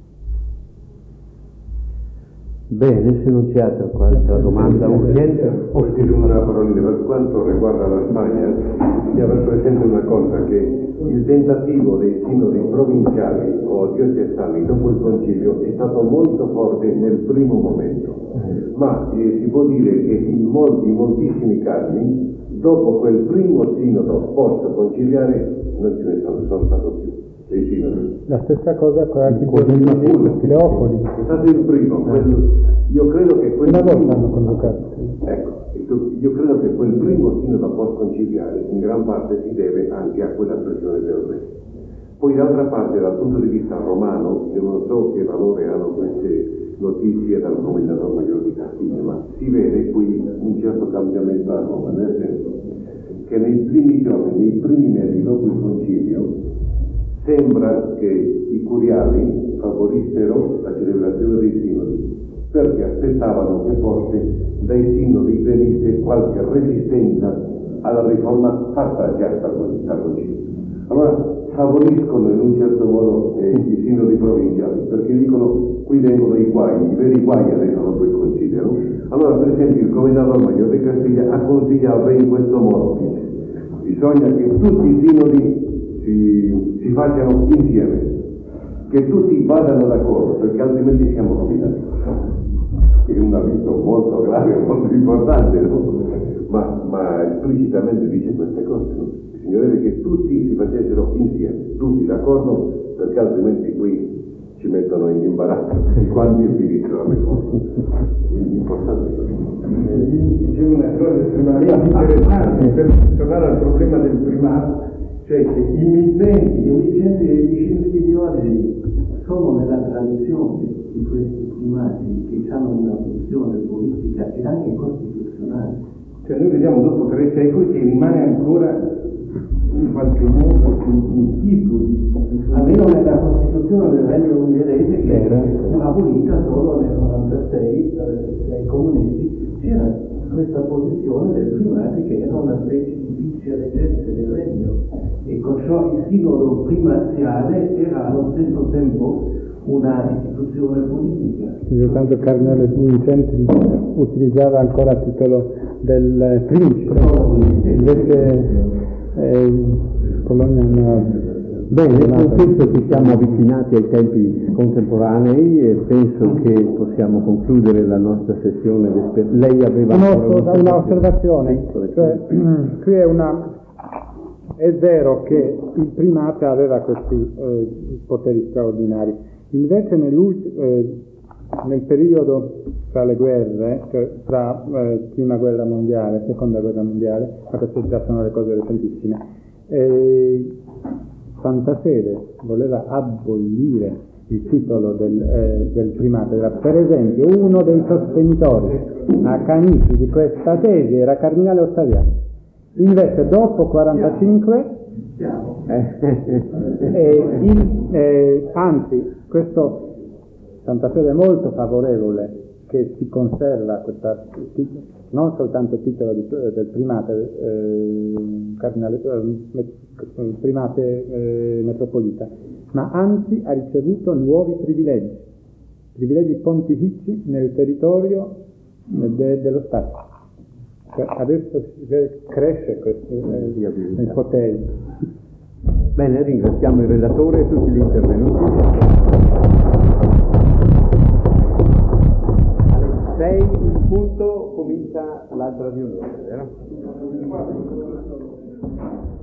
Bene, se non c'è altra domanda urgente. Posso dire una parolina per quanto riguarda la Spagna? Si aver presente una cosa, che il tentativo dei sinodi provinciali o diocesani dopo il concilio è stato molto forte nel primo momento, ma si può dire che in moltissimi casi dopo quel primo sinodo post conciliare non ce ne sono stato più dei sinodi. La stessa cosa con anche Leopoli. È stato il primo, io credo che una volta hanno convocato. Ecco, io credo che quel primo sinodo post conciliare in gran parte si deve anche a quella pressione del re. Poi d'altra parte, dal punto di vista romano, io non so che valore hanno queste notizie dal commendatore maggiore di Castiglia, ma si vede qui un certo cambiamento a Roma, nel senso che nei primi giorni, nei primi mesi dopo il concilio, sembra che i curiali favorissero la celebrazione dei sinodi, perché aspettavano che forse dai sinodi venisse qualche resistenza alla riforma fatta già dal concilio. Allora favoriscono in un certo modo i sinodi provinciali, perché dicono qui vengono i guai, i veri guai adesso dopo il concilio, no? Allora per esempio il commendatore maggiore di Castiglia ha consigliato in questo modo, dice, bisogna che tutti i sinodi si facciano insieme, che tutti vadano d'accordo, perché altrimenti siamo rovinati. È un avviso molto grave, molto importante, no? Ma esplicitamente dice queste cose, no? Bisognerebbe che tutti si facessero insieme, tutti d'accordo, perché altrimenti qui ci mettono in imbarazzo di quanti è finito la memoria. L'importante è così. Dicevo una cosa estremamente interessante per tornare al problema del primato, cioè che i mittenti degli scienziati di oggi sono nella tradizione di questi primati che hanno una funzione politica e anche costituzionale. Cioè noi vediamo dopo 3 secoli che rimane ancora in qualche modo un tipo di almeno nella Costituzione del Regno ungherese che fu abolita solo nel 96 dai comunisti, c'era questa posizione del primate che era una specie di vice reggente del regno e con ciò il sinodo primaziale era allo stesso tempo una istituzione politica. Soltanto il cardinale Vincenti utilizzava ancora il titolo del principe, invece Polonia hanno... Bene, con questo ci siamo avvicinati ai tempi contemporanei e penso che possiamo concludere la nostra sessione. Lei aveva una osservazione, cioè, qui è vero che il primate aveva questi poteri straordinari, invece nel periodo tra le guerre, cioè tra prima guerra mondiale, seconda guerra mondiale, ma queste già sono le cose recentissime, Santa Sede voleva abolire il titolo del primate. Per esempio, uno dei sostenitori accaniti di questa tesi era Cardinale Ottaviano. Invece dopo 45 anzi, questo Santa Sede è molto favorevole che si conserva questa, non soltanto il titolo del primate cardinale, primate metropolita, ma anzi ha ricevuto nuovi privilegi pontifici nel territorio dello Stato. Cioè, adesso cresce questo il potere. Bene, ringraziamo il relatore e tutti gli intervenuti. Alle 6 in punto comincia l'altra riunione, vero?